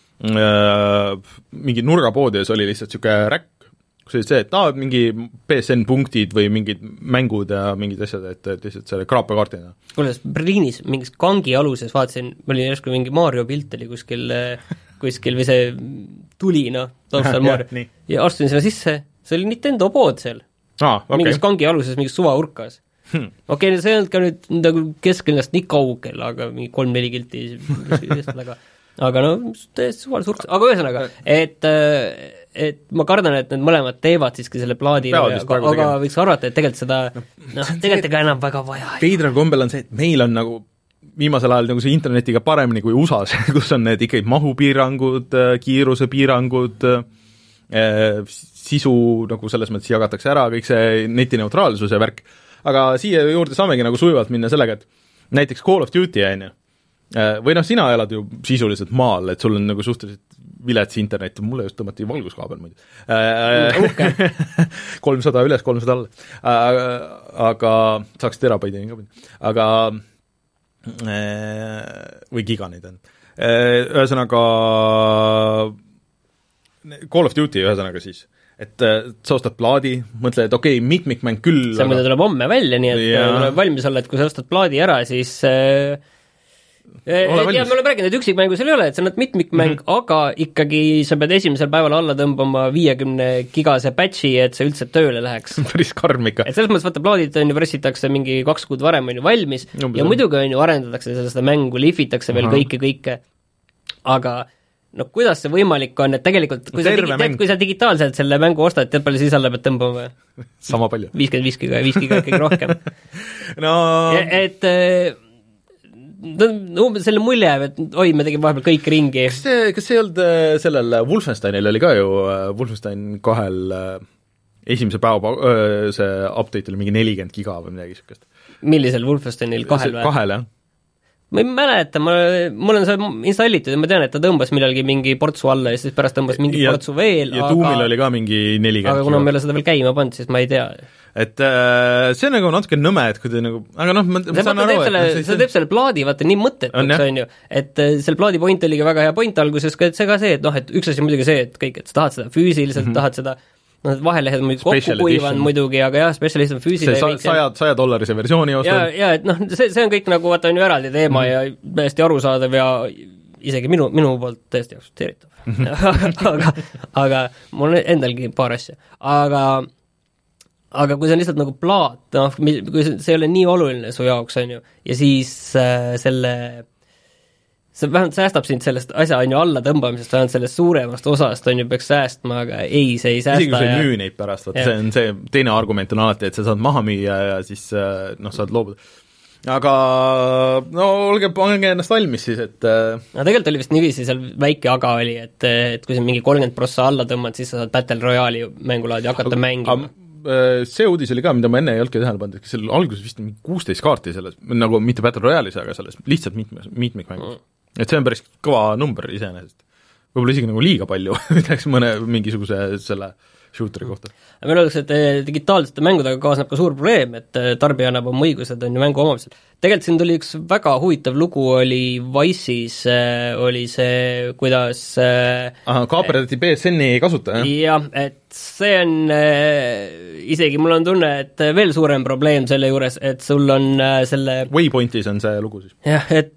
mingi nurgapoodides oli lihtsalt niisugune räkk, kus oli see, et aa, mingi P S N punktid või mingid mängud ja mingid asjad, et, et lihtsalt selle kraapekaartina. Kuule, Berliinis mingis kangi aluses vaatasin, ma olin järsku mingi Mario pilt oli kuskil, kuskil või see tuli, noh, taustal Mario. Ja astusin sinna sisse, see oli Nintendo pood seal. Ah, okay. Mingis kangi aluses, mingis suvaurkas. Hmm. Okei okay,, see ei olnud ka nüüd nagu kesklinnast nii kaugel, aga mingi kolm-neli kilti aga, aga no, täiesti suval surks. Aga ühesõnaga, et et ma kardan, et need mõlemad teevad siiski selle plaadi, aga, aga võiks arvata, et tegelikult seda no, noh, tegelikult ega enam väga vaja. Veidral kombel on see, et meil on nagu viimasel ajal nagu see internetiga paremini kui U S A-s, kus on need ikkagi mahupiirangud, kiirusepiirangud, sisu nagu selles mõttes jagatakse ära, kõik see netineutraalsuse värk, aga siia juurde saamegi nagu sujuvalt minna sellega, et näiteks Call of Duty, on ju, või noh, sina elad ju sisuliselt maal, et sul on nagu suhteliselt vilets internet, mulle just tõmmati valguskaabel muidu. Okay. kolmsada üles, kolmsada alla. Aga saaks terabaidini ka minna. Aga või giganeid on. Ühesõnaga Call of Duty ühesõnaga siis, et sa ostad plaadi, mõtle, et okei, okay, mitmikmäng küll. See aga... tuleb homme välja, nii et ja... tuleb valmis olla, et kui sa ostad plaadi ära, siis ja me oleme rääkinud, et üksikmängu seal ei ole, et see on mitmikmäng, mm-hmm. aga ikkagi sa pead esimesel päeval alla tõmbama viiekümne gigase patchi, et see üldse tööle läheks. Päris karm ikka. Et selles mõttes vaata, plaadid on ju pressitakse mingi kaks kuud varem on ju valmis no, ja muidugi on ju arendatakse seda mängu, lihvitakse veel uh-huh. kõike, kõike, aga no kuidas see võimalik on, et tegelikult kui, sa, digi- tead, kui sa digitaalselt selle mängu ostad, tead palju siis alla pead tõmbama? Sama palju. viiskümmend viis giga ja viis giga ikkagi rohkem. no ja, et no selle mulje, et oi, me tegime vahepeal kõik ringi. Kas see, kas see ei olnud sellel Wolfensteinil oli ka ju Wolfenstein kahel esimese päeva see update oli mingi nelikümmend giga või midagi niisugust. Millisel Wolfensteinil kahel või? Kahel, jah. Ma ei mäleta, ma, mul on see installitud ja ma tean, et ta tõmbas millalgi mingi portsu alla ja siis pärast tõmbas mingi ja, portsu veel. Ja aga, Doomil oli ka mingi nelikümmend. Aga kuna me ei ole seda veel käima pannud, siis ma ei tea. Et äh, see on nagu natuke nõme, et kui te nagu, aga noh, ma, ma saan aru, et selle, see teeb selle plaadi, vaata, nii mõtet, on, on ju, et selle plaadi point oligi väga hea point alguses, et see ka see, et noh, et üks asi muidugi see, et kõik, et sa tahad seda füüsiliselt mm, -hmm. tahad seda noh, vahelehed on kokku kuivanud muidugi, aga jah, special edition füüsiline see saja, saja dollarise versiooni ostad. ja, ja et noh, see, see on kõik nagu vaata on ju eraldi teema mm. ja täiesti arusaadav ja isegi minu, minu poolt täiesti aktsepteeritav mm. aga, aga mul on endalgi paar asja, aga aga kui see on lihtsalt nagu plaat, noh, kui see, see ei ole nii oluline su jaoks, on ju, ja siis äh, selle see vähemalt säästab sind sellest asja on ju alla tõmbamisest, vähemalt sellest suuremast osast on ju peaks säästma, aga ei, see ei säästa. isegi kui sa ei müü neid pärast, vaata see on see, teine argument on alati, et sa saad maha müüa ja siis noh, saad loobuda. Aga no olge, olge ennast valmis siis, et no tegelikult oli vist niiviisi, seal väike aga oli, et, et kui sa mingi kolmkümmend prossa alla tõmbad, siis sa saad Battle Royale'i mängulaadi hakata aga, mängima. See uudis oli ka, mida ma enne ei olnudki tähele pannud, et seal alguses vist mingi kuusteist kaarti selles, nagu mitte Battle Royale'is, aga selles lihtsalt mitme, mitmikmängus mm. et see on päris kõva number iseenesest. Võib-olla isegi nagu liiga palju, ütleks mõne mingisuguse selle shooteri kohta. Meil oleks, et digitaalsete mängudega kaasneb ka suur probleem, et tarbija annab oma õigused on ju mängu omamisel. Tegelikult siin tuli üks väga huvitav lugu, oli Wise'is, oli see, kuidas Aha, kaaperdati B S N-i kasutaja, jah? jah, et see on isegi, mul on tunne, et veel suurem probleem selle juures, et sul on selle Waypointis on see lugu siis. jah, et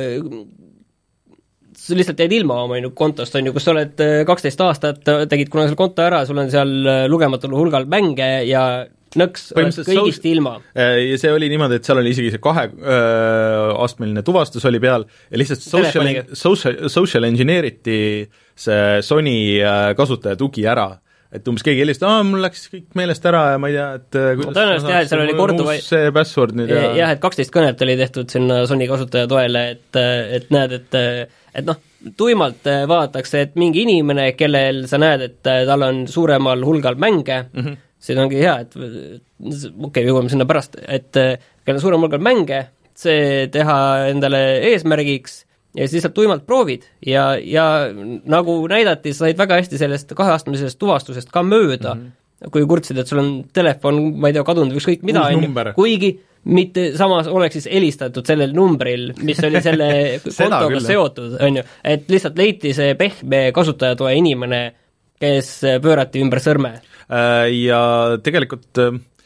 sa lihtsalt jäid ilma oma kontost, on ju, kus sa oled kaksteist aastat, tegid kuna selle konto ära, sul on seal lugematul hulgal mänge ja nõks oled kõigist so- ilma. Ja see oli niimoodi, et seal oli isegi see kahe äh, astmeline tuvastus oli peal ja lihtsalt social, social, social engineeriti see Sony äh, kasutaja tugi ära. Et umbes keegi helist, aa, mul läks kõik meelest ära ja ma ei tea, et kuidas tõenäoliselt jah, et seal oli korduva see password nüüd ja jah, et kaksteist kõnet oli tehtud sinna Sony kasutaja toele, et, et näed, et et noh, tuimalt vaadatakse, et mingi inimene, kellel sa näed, et tal on suuremal hulgal mänge mm, -hmm. see ongi hea, et okei okay,, jõuame sinna pärast, et kellel on suuremal hulgal mänge, see teha endale eesmärgiks ja siis lihtsalt tuimalt proovid ja, ja nagu näidati, sa said väga hästi sellest kaheastmelisest tuvastusest ka mööda mm, -hmm. kui kurtsid, et sul on telefon, ma ei tea, kadunud või ükskõik mida, kuigi mitte samas oleks siis helistatud sellel numbril, mis oli selle kontoga seotud, on ju, et lihtsalt leiti see pehme kasutajatoe inimene, kes pöörati ümber sõrme. Ja tegelikult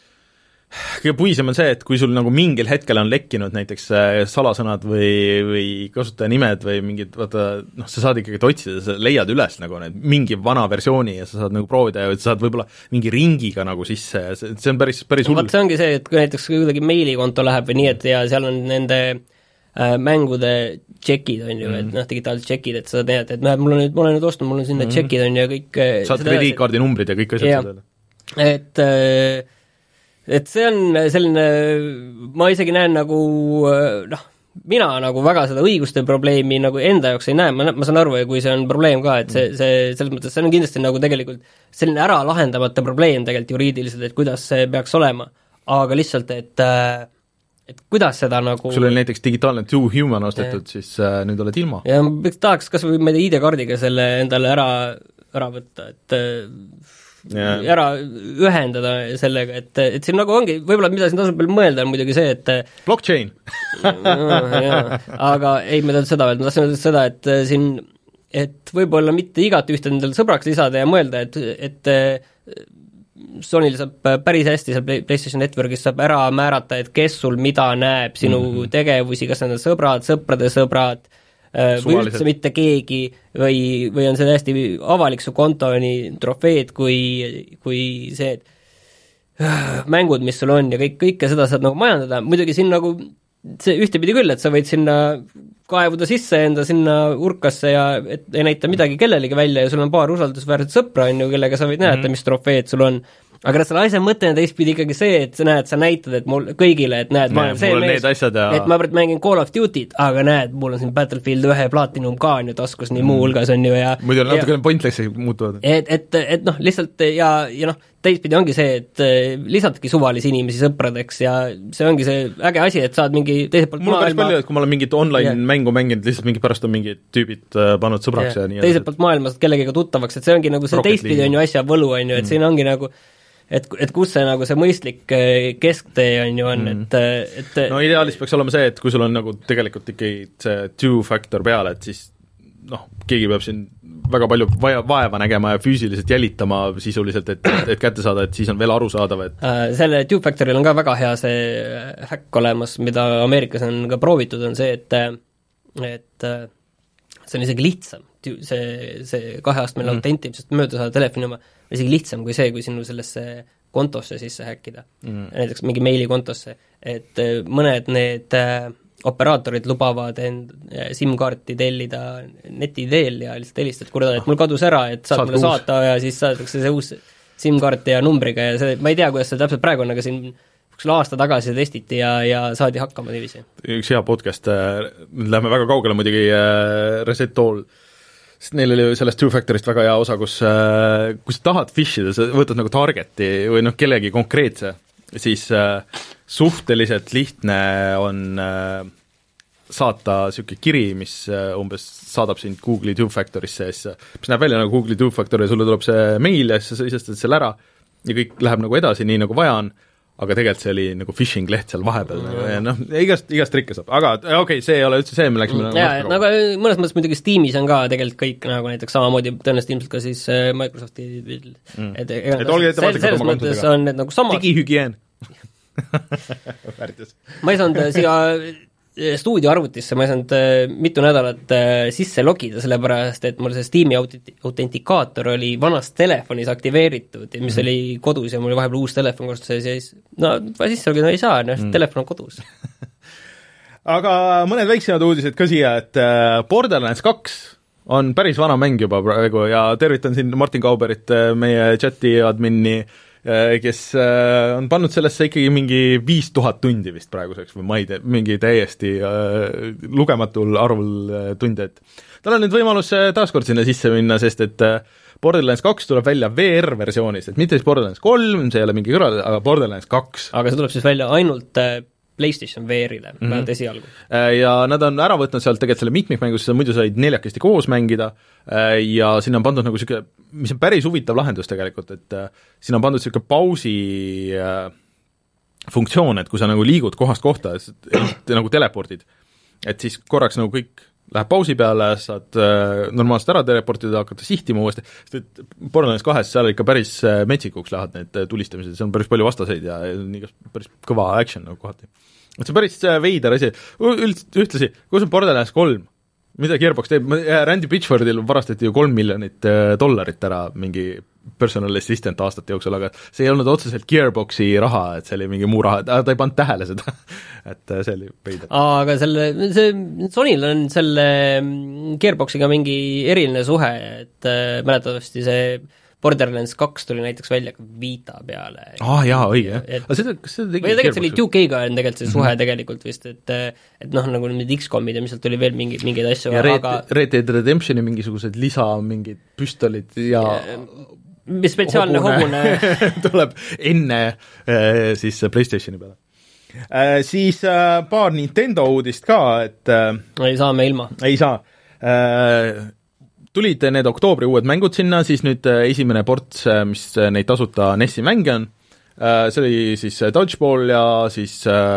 kõige puisem on see, et kui sul nagu mingil hetkel on lekkinud näiteks salasõnad või, või kasutajanimed või mingid, vaata, noh, sa saad ikkagi otsida, sa leiad üles nagu need mingi vana versiooni ja sa saad nagu proovida ja sa saad võib-olla mingi ringiga nagu sisse ja see, see on päris, päris hull. Vaat see ongi see, et kui näiteks kuidagi meilikonto läheb või nii, et ja seal on nende äh, mängude tšekid, on ju mm., et noh, digitaalsed tšekid, et sa tead, et näed, mul on nüüd, ma olen nüüd ostnud, mul on siin need mm. tšekid, on ju, ja kõik saad krediitkaardi numbrid ja kõik asjad seda. Et äh, et see on selline, ma isegi näen nagu noh, mina nagu väga seda õiguste probleemi nagu enda jaoks ei näe, ma, ma saan aru, kui see on probleem ka, et see, see selles mõttes, see on kindlasti nagu tegelikult selline ära lahendamata probleem tegelikult juriidiliselt, et kuidas see peaks olema, aga lihtsalt, et et kuidas seda nagu sul oli näiteks digitaalne Two Human ostetud, siis äh, nüüd oled ilma. ja ma tahaks kas või, ma ei tea, I D-kaardiga selle endale ära, ära võtta, et Ja. ära ühendada sellega, et, et siin nagu ongi, võib-olla mida siin tasub veel mõelda, on muidugi see, et blockchain no, jah, aga ei, ma tahan seda öelda, ma tahan öelda seda, et siin, et võib-olla mitte igat ühte endale sõbraks lisada ja mõelda, et, et Sonyl saab päris hästi seal PlayStation Networkis saab ära määrata, et kes sul mida näeb, sinu mm -hmm. tegevusi, kas need on sõbrad, sõprade sõbrad, või üldse mitte keegi või, või on see täiesti avalik su konto, nii trofeed kui, kui see, et mängud, mis sul on ja kõik, kõike seda saad nagu majandada, muidugi siin nagu see ühtepidi küll, et sa võid sinna kaevuda sisse enda sinna urkasse ja et ei näita midagi kellelegi välja ja sul on paar usaldusväärset sõpra, on ju, kellega sa võid näidata mm, -hmm. mis trofeed sul on. Aga selle asja mõte on teistpidi ikkagi see, et sa näed, sa näitad, et mul kõigile, et näed, ma olen see mees, ja... et ma mängin Call of Duty't, aga näed, mul on siin Battlefield ühe Platinum ka on ju taskus nii mm. muu hulgas on ju ja muidu on natukene pointlessi muutuvad. Et, et, et noh, lihtsalt ja, ja noh, teistpidi ongi see, et lisatki suvalisi inimesi sõpradeks ja see ongi see äge asi, et saad mingi teiselt poolt mul on päris palju, et kui ma olen mingit online ja. mängu mänginud, lihtsalt mingi pärast on mingid tüübid pannud sõbraks ja, ja nii teiselt poolt maailmas kellegagi tuttavaks, et see ongi nagu see Rocket teistpidi League. On ju asja võlu, on ju, et mm. siin ongi nagu et, et kus see nagu see mõistlik kesktee on ju on mm., et, et no ideaalis peaks olema see, et kui sul on nagu tegelikult ikkagi see two-factor peale, et siis noh, keegi peab siin väga palju vaja, vaeva nägema ja füüsiliselt jälitama sisuliselt, et, et kätte saada, et siis on veel arusaadav, et selle Tube Factoril on ka väga hea see häkk olemas, mida Ameerikas on ka proovitud, on see, et et see on isegi lihtsam, see, see kaheastmeline mm. autentiivsest mööda saada telefoni oma, isegi lihtsam kui see, kui sinu sellesse kontosse sisse häkkida mm., näiteks mingi meilikontosse, et mõned need operaatorid lubavad end SIM-kaarti tellida neti teel ja lihtsalt helistad, kuule, et mul kadus ära, et saad, saad mulle uus. Saata ja siis saadakse see uus SIM-kaarti ja numbriga ja see, ma ei tea, kuidas see täpselt praegu on, aga siin üks aasta tagasi testiti ja, ja saadi hakkama niiviisi. Üks hea podcast, nüüd lähme väga kaugele muidugi Reset All, sest neil oli sellest Two Factorist väga hea osa, kus kui sa tahad fishida, sa võtad nagu targeti või noh, kellegi konkreetse, siis äh, suhteliselt lihtne on äh, saata niisugune kiri, mis äh, umbes saadab sind Google'i Two Factorisse, mis näeb välja nagu Google'i Two Factor ja sulle tuleb see mail ja siis sa isestad selle ära ja kõik läheb nagu edasi, nii nagu vaja on, aga tegelikult see oli nagu phishing leht seal vahepeal mm. ja noh, igast, igast trikke saab, aga okei okay,, see ei ole üldse see, me läksime mm. ja, nagu mõnes mõttes muidugi Steamis on ka tegelikult kõik nagu näiteks samamoodi, tõenäoliselt ilmselt ka siis Microsofti mm. et, et, et olge ettevaatlikud oma kontodega. Selles mõttes on need nagu samad digihügieen ma ei saanud siia stuudioarvutisse, ma ei saanud mitu nädalat sisse logida, sellepärast et mul see Steam'i autentikaator oli vanas telefonis aktiveeritud, mis mm-hmm. oli kodus ja mul oli vahepeal uus telefon kasutuses ja siis no sisse logida ei saa, no, mm. telefon on kodus aga mõned väiksemad uudised ka siia, et Borderlands kaks on päris vana mäng juba praegu ja tervitan siin Martin Kauberit, meie chati admini, kes on pannud sellesse ikkagi mingi viis tuhat tundi vist praeguseks või ma ei tea, mingi täiesti äh, lugematul arvul äh, tunde, et tal on nüüd võimalus taaskord sinna sisse minna, sest et äh, Borderlands kaks tuleb välja V R-versioonis, et mitte siis Borderlands kolm, see ei ole mingi kõrval, aga Borderlands kaks. Aga see tuleb siis välja ainult äh, PlayStation V R-ile, mm-hmm. vähemalt esialgu. Ja nad on ära võtnud sealt tegelikult selle mitmikmängu, sest sa muidu said neljakesti koos mängida ja sinna on pandud nagu niisugune, mis on päris huvitav lahendus tegelikult, et sinna on pandud niisugune pausi funktsioon, et kui sa nagu liigud kohast kohta, et nagu telepordid, et siis korraks nagu kõik läheb pausi peale, saad normaalselt ära teleportida, hakata sihtima uuesti, sest et Borderlands kahes seal ikka päris metsikuks lähevad need tulistamised, see on päris palju vastaseid ja päris kõva action nagu kohati. Et see päris veider asi, üld, ühtlasi, kus on Borderlands kolm? Mida Gearbox teeb? Randy Pitchfordil varastati ju kolm miljonit dollarit ära mingi personal assistant aastate jooksul, aga see ei olnud otseselt Gearboxi raha, et see oli mingi muu raha, ta ei pannud tähele seda et see oli veider. Aga selle, see Sonyl on selle Gearboxiga mingi eriline suhe, et mäletavasti see Borderlands kaks tuli näiteks välja ka Vita peale. Ah jaa, õige, jah. Aga seda, kas seda tegi või tegelikult see oli two K-ga on tegelikult see suhe mm-hmm. tegelikult vist, et et noh, nagu need X-komid ja mis sealt tuli veel mingi, mingeid asju, ja aga Red Dead Redemptioni mingisugused lisa, mingid püstolid ja, ja mis spetsiaalne hobune, hobune. tuleb enne äh, siis PlayStationi peale äh,. Siis äh, paar Nintendo uudist ka, et äh, ei saa me ilma. Ei saa äh, tulid need oktoobri uued mängud sinna, siis nüüd esimene ports, mis neid tasuta N E S-i mänge on, see oli siis Dodgeball ja siis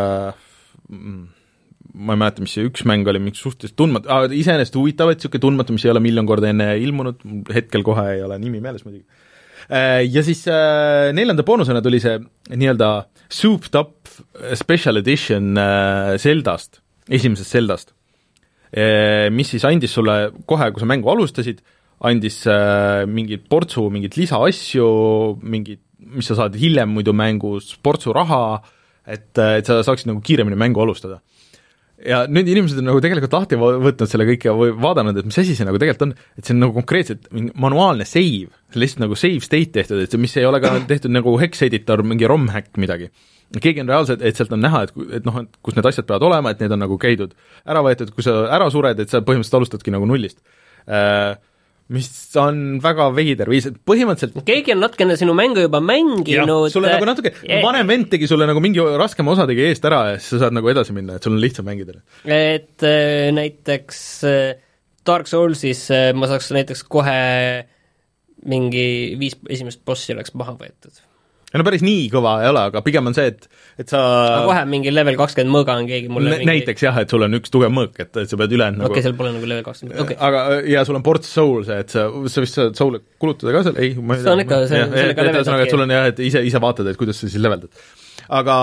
ma ei mäleta, mis see üks mäng oli, mingi suhteliselt tundmatu, iseenesest huvitav, et niisugune tundmatu, mis ei ole miljon korda enne ilmunud, hetkel kohe ei ole nimi meeles muidugi. Ja siis neljanda boonusena tuli see nii-öelda souped up special edition Zeldast, esimesest Zeldast, mis siis andis sulle kohe, kui sa mängu alustasid, andis äh, mingit portsu, mingit lisaasju, mingit, mis sa saad hiljem muidu mängus, portsu raha, et, et sa saaksid nagu kiiremini mängu alustada. Ja nüüd inimesed on nagu tegelikult lahti võtnud selle kõik ja vaadanud, et mis asi see nagu tegelikult on, et see on nagu konkreetselt manuaalne save, lihtsalt nagu save state tehtud, et see, mis ei ole ka tehtud nagu hex editor, mingi ROM-hack midagi. Keegi on reaalselt, et sealt on näha, et, et noh, et kus need asjad peavad olema, et need on nagu käidud ära võetud, kui sa ära sured, et sa põhimõtteliselt alustadki nagu nullist. Äh, mis on väga veider viis, et põhimõtteliselt keegi on natukene sinu mängu juba mänginud. Sulle nagu natuke, vanem vend tegi sulle nagu mingi raskem osa tegi eest ära ja siis sa saad nagu edasi minna, et sul on lihtsam mängida. Et äh, näiteks äh, Dark Soulsis äh, ma saaks näiteks kohe mingi viis esimest bossi oleks maha võetud. no päris nii kõva ei ole, aga pigem on see, et, et sa aga kohe mingi level kakskümmend mõõga on keegi mulle mingi... näiteks jah, et sul on üks tugev mõõk, et, et sa pead ülejäänud nagu okei okay,, seal pole nagu level kakskümmend, okei okay. aga, ja sul on ports soul see, et sa, sa vist saad soul'e kulutada ka seal, ei ma ei see on ikka, see on sellega leveldadki. Et sul on jah, et ise, ise vaatad, et kuidas sa siis leveldad. Aga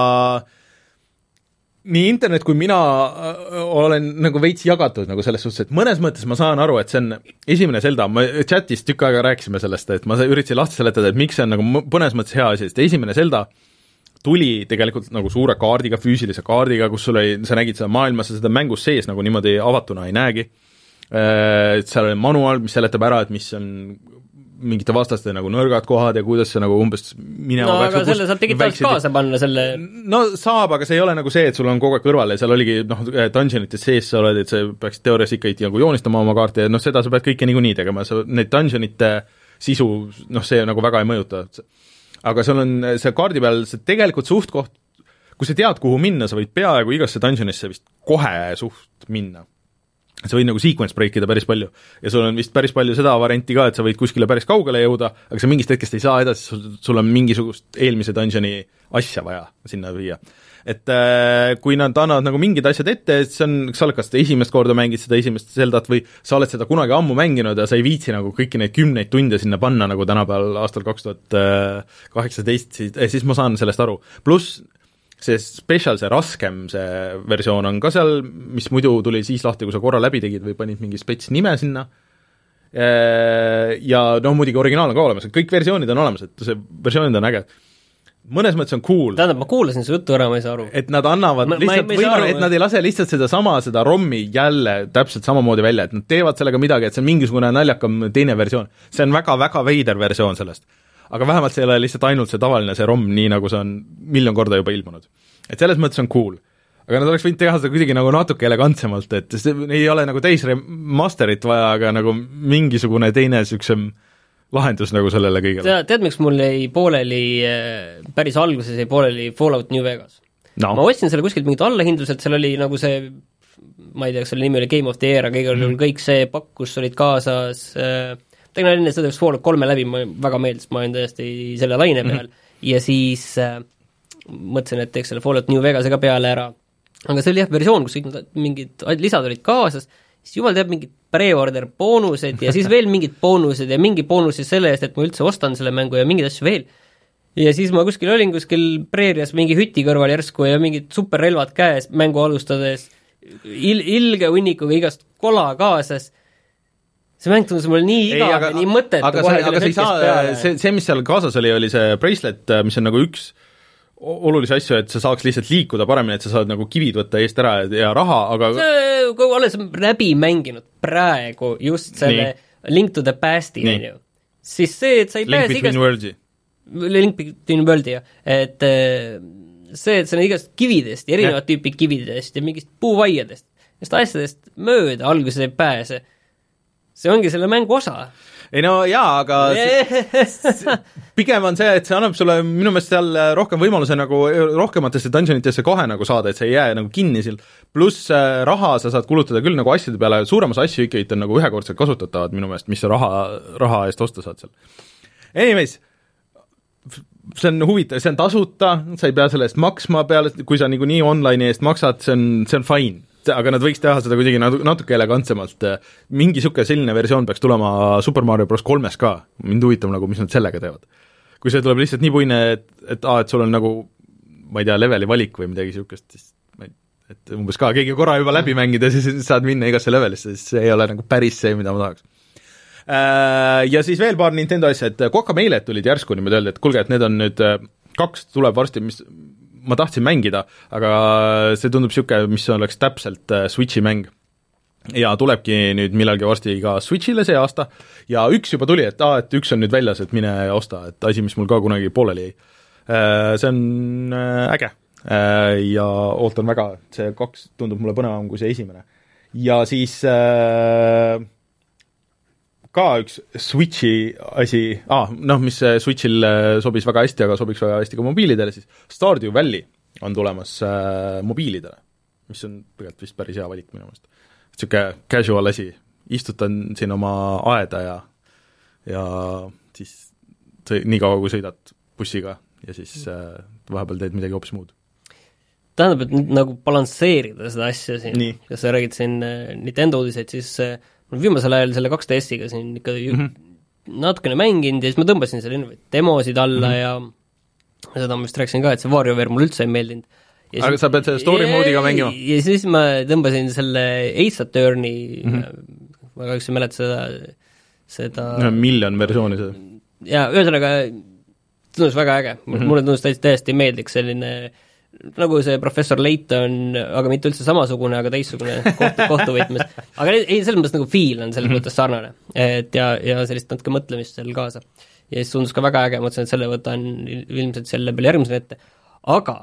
nii internet kui mina olen nagu veits jagatud nagu selles suhtes, et mõnes mõttes ma saan aru, et see on esimene Zelda, ma chatis tükk aega rääkisime sellest, et ma üritasin lahti seletada, et miks see on nagu mõnes mõttes hea asi, sest esimene Zelda tuli tegelikult nagu suure kaardiga, füüsilise kaardiga, kus sul oli, sa nägid seda maailma, sa seda mängus sees nagu niimoodi avatuna ei näegi, et seal oli manual, mis seletab ära, et mis on mingite vastaste nagu nõrgad kohad ja kuidas see nagu umbes minema no aga selle saab digitaalselt kaasa panna selle no saab, aga see ei ole nagu see, et sul on kogu aeg kõrval ja seal oligi noh, dungeonites sees sa oled, et sa peaksid teoorias ikka nagu joonistama oma kaarti ja noh, seda sa pead kõike niikuinii tegema, sa need dungeonite sisu, noh see nagu väga ei mõjuta, aga sul on see kaardi peal see tegelikult suht koht, kui sa tead, kuhu minna, sa võid peaaegu igasse dungeonisse vist kohe suht minna. Sa võid nagu sequence breakida päris palju ja sul on vist päris palju seda varianti ka, et sa võid kuskile päris kaugele jõuda, aga sa mingist hetkest ei saa edasi, sul, sul on mingisugust eelmise dungeoni asja vaja sinna viia. Et äh, kui nad annavad nagu mingid asjad ette, et see on, sa oled kas esimest korda mängid seda esimest Zeldat või sa oled seda kunagi ammu mänginud ja sa ei viitsi nagu kõiki neid kümneid tunde sinna panna nagu tänapäeval aastal kaks tuhat kaheksateist, siis, siis ma saan sellest aru. Pluss see special, see raskem, see versioon on ka seal, mis muidu tuli siis lahti, kui sa korra läbi tegid või panid mingi spets nime sinna, ja no muidugi originaal on ka olemas, kõik versioonid on olemas, et see versioonid on äge. Mõnes mõttes on cool. Tähendab, ma kuulasin su juttu ära, ma ei saa aru. Et nad annavad ma, lihtsalt võimalik, et nad ei lase lihtsalt seda sama, seda rommi jälle täpselt samamoodi välja, et nad teevad sellega midagi, et see on mingisugune naljakam teine versioon. See on väga-väga veider versioon sellest. Aga vähemalt see ei ole lihtsalt ainult see tavaline see ROM, nii nagu see on miljon korda juba ilmunud. Et selles mõttes on cool. Aga nad oleks võinud teha seda kuidagi nagu natuke elegantsemalt, et see ei ole nagu täis remasterit vaja, aga nagu mingisugune teine süksem lahendus nagu sellele kõigele. Tead, tead, miks mul ei pooleli, päris alguses ei pooleli Fallout New Vegas? No. Ma ostsin selle kuskilt mingit allahindluselt, seal oli nagu see, ma ei tea, kas selle nimi oli Game of the Year, aga igal juhul mm. kõik see pakkus olid kaasas äh, tegin enne seda üks Fallout kolme läbi, ma väga meeldis, ma olen täiesti selle laine peal mm-hmm. ja siis äh, mõtlesin, et teeks selle Fallout New Vegase ka peale ära. Aga see oli jah versioon, kus kõik mingid lisad olid kaasas, siis jumal teab mingid pre-order boonused ja siis veel mingid boonused ja mingi boonus siis selle eest, et ma üldse ostan selle mängu ja mingid asju veel. Ja siis ma kuskil olin kuskil preerias mingi hüti kõrval järsku ja mingid superrelvad käes mängu alustades, il- ilge unnikuga igast kola kaasas. See mäng tundus mulle nii igav ja nii mõttetu aga kohe see, aga see, saa, see, see, mis seal kaasas oli, oli see bracelet, mis on nagu üks olulisi asju, et sa saaks lihtsalt liikuda paremini, et sa saad nagu kivid võtta eest ära ja raha, aga see, kui olles läbi mänginud praegu just selle nii. Link to the Pasti, on ju, siis see, et sa ei Link pääse between igast... worlds'i. Link between worlds'i, jah. Et see, et sa on igast kividest, erinevat tüüpi kividest ja mingist puuvaiadest, neist asjadest mööda alguses ei pääse. See ongi selle mängu osa. Ei no jaa, aga see, pigem on see, et see annab sulle minu meelest seal rohkem võimaluse nagu rohkematesse dungeonitesse kohe nagu saada, et see ei jää nagu kinni seal. Pluss raha sa saad kulutada küll nagu asjade peale, suuremas asju ikkagi on nagu ühekordselt kasutatavad minu meelest, mis sa raha, raha eest osta saad seal. Anyways, see on huvitav, see on tasuta, sa ei pea selle eest maksma peale, kui sa niikuinii online'i eest maksad, see on, see on fine. Aga nad võiks teha seda kuidagi natuke elegantsemalt. Mingi suke selline versioon peaks tulema Super Mario Bros. kolmes ka. Mind huvitab nagu, mis nad sellega teevad. Kui see tuleb lihtsalt nii puine, et, et, aa, et sul on nagu, ma ei tea, leveli valik või midagi siukest, siis et umbes ka keegi korra juba läbi mängida, siis saad minna igasse levelisse, siis see ei ole nagu päris see, mida ma tahaks. Ja siis veel paar Nintendo asja, et Guacamelee tulid järsku niimoodi öelda, et kulge, et need on nüüd kaks tuleb varsti, mis ma tahtsin mängida, aga see tundub siuke, mis oleks täpselt Switchi mäng. Ja tulebki nüüd millalgi varsti ka Switchile see aasta ja üks juba tuli, et aa, et üks on nüüd väljas, et mine osta, et asi, mis mul ka kunagi pooleli jäi. See on äge ja ootan väga, see kaks tundub mulle põnevam kui see esimene. Ja siis ka üks Switchi asi, ah, noh, mis Switchil sobis väga hästi, aga sobiks väga hästi ka mobiilidele, siis Stardew Valley on tulemas äh, mobiilidele, mis on tegelikult vist päris hea valik minu meelest. Siuke casual asi, istutan siin oma aeda ja, ja siis nii kaua, kui sõidad bussiga, ja siis äh, vahepeal teed midagi hoopis muud. Tähendab, et nagu balansseerida seda asja siin, kas sa räägid siin Nintendo uudiseid, siis äh, viimasel ajal selle kaks D S-iga siin ikka mm -hmm. natukene mänginud ja siis ma tõmbasin selle demosid alla mm -hmm. ja seda ma vist rääkisin ka, et see WarioWare mulle üldse ei meeldinud. Ja aga sa pead selle story mode'iga mängima? Ja siis ma tõmbasin selle Ace Attorney mm, -hmm. ma kahjuks ei mäleta seda, seda no, miljon versiooni seda. Ja ühesõnaga tundus väga äge mm, -hmm. mulle tundus täiesti, täiesti meeldiks selline nagu see professor Layton, aga mitte üldse samasugune, aga teistsugune kohtu, kohtuvõtmes. Aga ei, selles mõttes nagu feel on selles mm -hmm. mõttes sarnane, et ja, ja sellist natuke mõtlemist seal kaasa. Ja siis tundus ka väga äge, ma mõtlesin, et selle võtan ilmselt selle peale järgmisel ette. Aga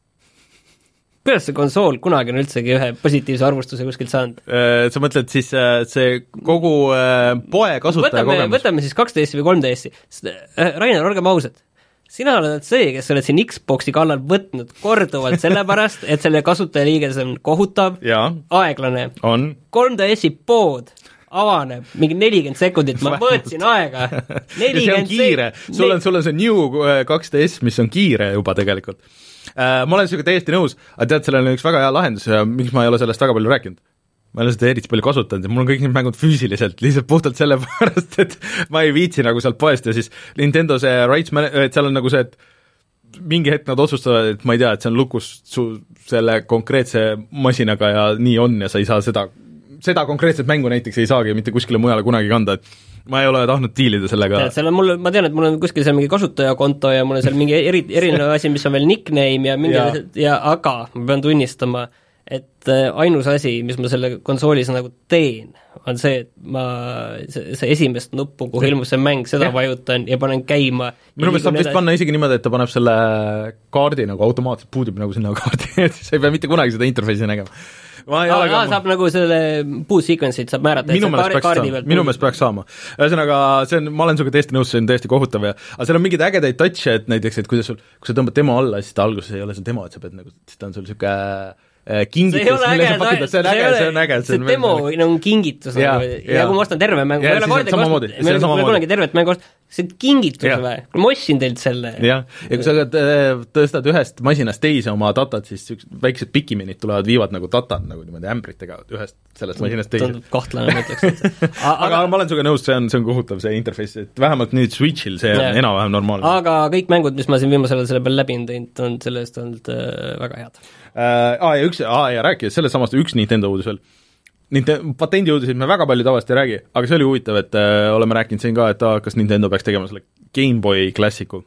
kuidas see konsool kunagi on üldsegi ühe positiivse arvustuse kuskilt saanud? Sa mõtled siis see kogu poe kasutaja võtame, kogemus? Võtame siis kaks D S-i või kolm D S-i. Rainer, olgem ausad, sina oled see, kes oled siin Xboxi kallal võtnud korduvalt sellepärast, et selle kasutajaliiges on kohutav, aeglane. On. kolm D S-i pood avaneb mingi nelikümmend sekundit, ma võtsin aega. see on kiire, sul on, sul on see New kaks D S, mis on kiire juba tegelikult. Uh, ma olen sinuga täiesti nõus, aga tead, sellel on üks väga hea lahendus ja miks ma ei ole sellest väga palju rääkinud. Ma olen seda eriti palju kasutanud ja mul on kõik need mängud füüsiliselt, lihtsalt puhtalt sellepärast, et ma ei viitsi nagu sealt poest ja siis Nintendo see rights man-, et seal on nagu see, et mingi hetk nad otsustavad, et ma ei tea, et see on lukus su selle konkreetse masinaga ja nii on ja sa ei saa seda, seda konkreetset mängu näiteks ei saagi mitte kuskile mujale kunagi kanda, et ma ei ole tahtnud diilida sellega. Tead, seal on mul, ma tean, et mul on kuskil seal mingi kasutajakonto ja mul on seal mingi eri, erinev asi, mis on veel nickname ja mingi ja, ja aga ma pean tunnistama, et ainus asi, mis ma selle konsoolis nagu teen, on see, et ma see, see esimest nuppu, kuhu ilmus see mäng, seda ja. vajutan ja panen käima. minu meelest saab vist panna isegi niimoodi, et ta paneb selle kaardi nagu automaatselt puudib nagu sinna kaardi, et sa ei pea mitte kunagi seda interface'i nägema. Aa, aa, saab nagu selle boot sequence'id saab määrata, minu meelest peaks saama, minu meelest peaks saama. Ühesõnaga, see on, ma olen sinuga tõesti nõus, see on tõesti kohutav ja aga seal on mingeid ägedaid touch'e, et näiteks, et kuidas sul, kui sa tõmbad demo alla, siis ta alguses ei ole seal demo, et sa pead nagu, siis ta on sul niisugune kingitus, mille sa pakid, see on äge, see on äge. See demo on kingitus ja, nagu, ja, ja kui ma ostan terve mängu, ma ei ole kordagi ostnud, ma ei ole kunagi tervet mängu ostnud, see on kingitus või, kui ma ostsin teilt selle. jah, ja kui sa tõstad ühest masinast teise oma datat, siis väiksed pikiminid tulevad, viivad nagu datat nagu niimoodi ämbritega ühest sellest masinast teise. Tundub kahtlane, ma ütleks. aga ma olen suga nõus, see on, see on kohutav, see interface, et vähemalt nüüd Switchil see on enam-vähem normaalne. aga kõik mängud, mis ma siin viimasel selle peal läbi teinud, on sellest olnud väga head. Aa, ja üks, aa, ja rääkides sellest samast üks Nintendo uudis veel. Nintendo, patendi uudiseid me väga palju tavaliselt ei räägi, aga see oli huvitav, et äh, oleme rääkinud siin ka, et ah, kas Nintendo peaks tegema selle Game Boy Classicu.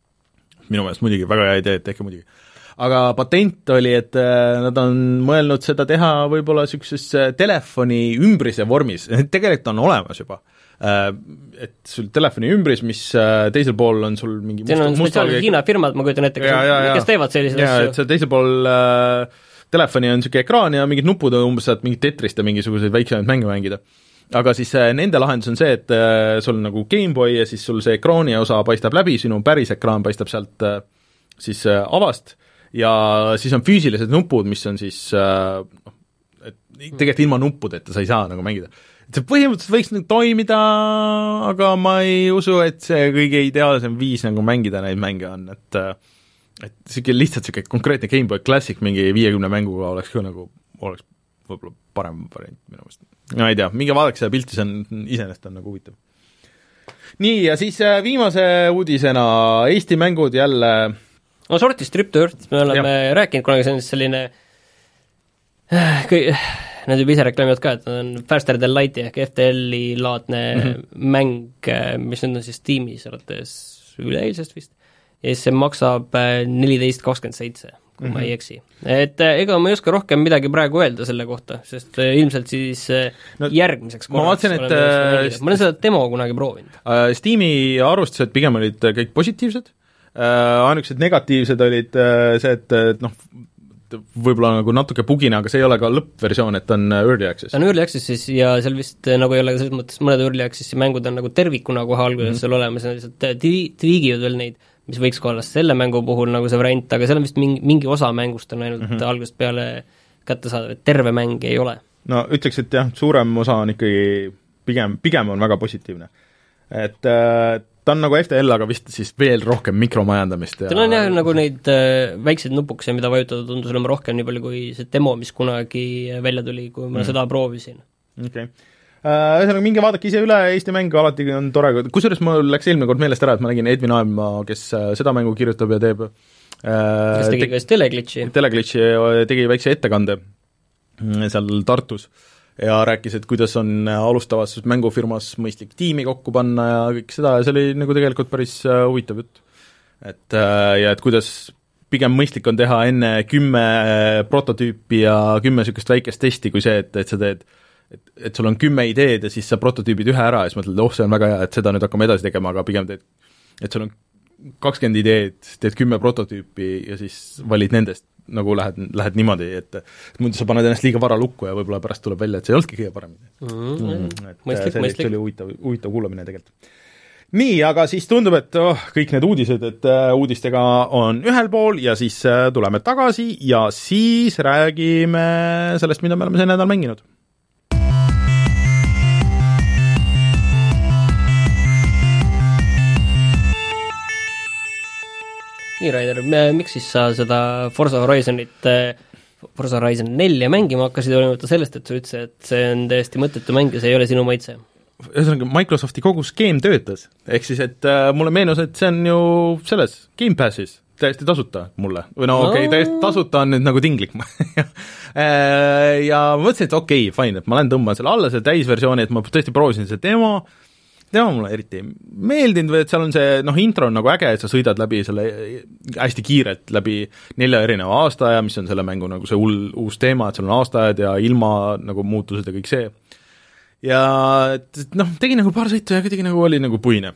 Minu meelest muidugi, väga hea idee, et tehke muidugi. Aga patent oli, et äh, nad on mõelnud seda teha võib-olla niisuguses äh, telefoni ümbrise vormis, tegelikult on olemas juba. Äh, et sul telefoni ümbris, mis äh, teisel pool on sul mingi siin on spetsiaalsed Hiina firmad, ma kujutan ette, kes teevad selliseid asju. Et see teisel pool äh, telefoni on niisugune ekraan ja mingid nupud on umbes, saad mingit Tetrist ja mingisuguseid väiksemaid mänge mängida. Aga siis äh, nende lahendus on see, et äh, sul on nagu Game Boy ja siis sul see ekraani osa paistab läbi, sinu päris ekraan paistab sealt äh, siis äh, avast ja siis on füüsilised nupud, mis on siis äh, et tegelikult ilma nuppudeta sa ei saa nagu mängida. See põhimõtteliselt võiks nüüd toimida, aga ma ei usu, et see kõige ideaalsem viis nagu mängida neid mänge on, et et siuke lihtsalt siuke konkreetne Game Boy Classic mingi viiekümne mänguga oleks ka nagu, oleks võib-olla parem variant minu meelest. No ei tea, minge vaadake seda pilti, see on iseenesest on nagu huvitav. Nii, ja siis viimase uudisena Eesti mängud jälle no sortis Trip to Earth, me oleme ja. rääkinud kunagi, see on selline kõik nad juba ise reklaamivad ka, et nad on Faster Than Light ehk F T L-i laadne mm-hmm. mäng, mis nüüd on siis Steamis alates üleeilsest vist, ja siis see maksab neliteist kakskümmend seitse, kui mm-hmm. ma ei eksi. Et ega ma ei oska rohkem midagi praegu öelda selle kohta, sest ilmselt siis no, järgmiseks korraks ma vaatasin, et äh, ma olen seda demo kunagi proovinud. Äh, Steam'i arvustused pigem olid kõik positiivsed, äh, ainukesed negatiivsed olid äh, see, et, et noh, võib-olla nagu natuke bugina, aga see ei ole ka lõppversioon, et on Early Access. ta on Early Accessis ja seal vist nagu ei ole selles mõttes mõned Early Accessi mängud on nagu tervikuna kohe alguses mm-hmm. seal olemas ja lihtsalt tweagivad veel neid, mis võiks ka olla selle mängu puhul nagu see variant, aga seal on vist mingi, mingi osa mängust on ainult mm-hmm. algusest peale kättesaadav, et terve mäng ei ole. No ütleks, et jah, suurem osa on ikkagi pigem, pigem on väga positiivne. Et äh, ta on nagu F T L, aga vist siis veel rohkem mikromajandamist. Tal on jah nagu neid äh, väikseid nupukese, mida vajutada tundus olema rohkem nii palju kui see demo, mis kunagi välja tuli, kui ma mm. seda proovisin. Okei okay. Ühesõnaga, minge vaadake ise üle, Eesti mäng alati on tore, kusjuures mul läks eelmine kord meelest ära, et ma nägin Edvin Aemma, kes seda mängu kirjutab ja teeb kes tegi ka Teleglitchi. Teleglitchi tegi väikse ettekande seal Tartus ja rääkis, et kuidas on alustavas mängufirmas mõistlik tiimi kokku panna ja kõik seda ja see oli nagu tegelikult päris huvitav jutt. Et, ja et kuidas pigem mõistlik on teha enne kümme prototüüpi ja kümme niisugust väikest testi kui see, et, et sa teed et, et sul on kümme ideed ja siis sa prototüübid ühe ära ja siis mõtled, oh, see on väga hea, et seda nüüd hakkame edasi tegema, aga pigem teed, et sul on kakskümmend ideed, teed kümme prototüüpi ja siis valid nendest, nagu lähed, lähed niimoodi, et, et muidu sa paned ennast liiga vara lukku ja võib-olla pärast tuleb välja, et see ei olnudki kõige parem mm. -hmm. et mõistlik, see, see oli huvitav, huvitav kuulamine tegelikult. Nii, aga siis tundub, et oh, kõik need uudised, et uh, uudistega on ühel pool ja siis uh, tuleme tagasi ja siis räägime sellest, mida me oleme see nädal mänginud. Nii, Raider, miks siis sa seda Forza Horizonit, Forza Horizon nelja mängima hakkasid olemata sellest, et sa ütlesid, et see on täiesti mõttetu mäng ja see ei ole sinu maitse? Ühesõnaga, Microsofti kogu skeem töötas, ehk siis, et äh, mulle meenus, et see on ju selles Game Passis täiesti tasuta mulle, või no, no. okei okay,, täiesti tasuta on nüüd nagu tinglik ja mõtlesin, et okei okay,, fine, et ma lähen tõmban selle alla, selle täisversiooni, et ma tõesti proovisin see demo, tema mulle eriti meeldinud või et seal on see, noh, intro on nagu äge, et sa sõidad läbi selle hästi kiirelt läbi nelja erineva aastaaja, mis on selle mängu nagu see hull uus teema, et seal on aastaajad ja ilma nagu muutused ja kõik see. Ja noh, tegin nagu paar sõitu ja kuidagi nagu oli nagu puine.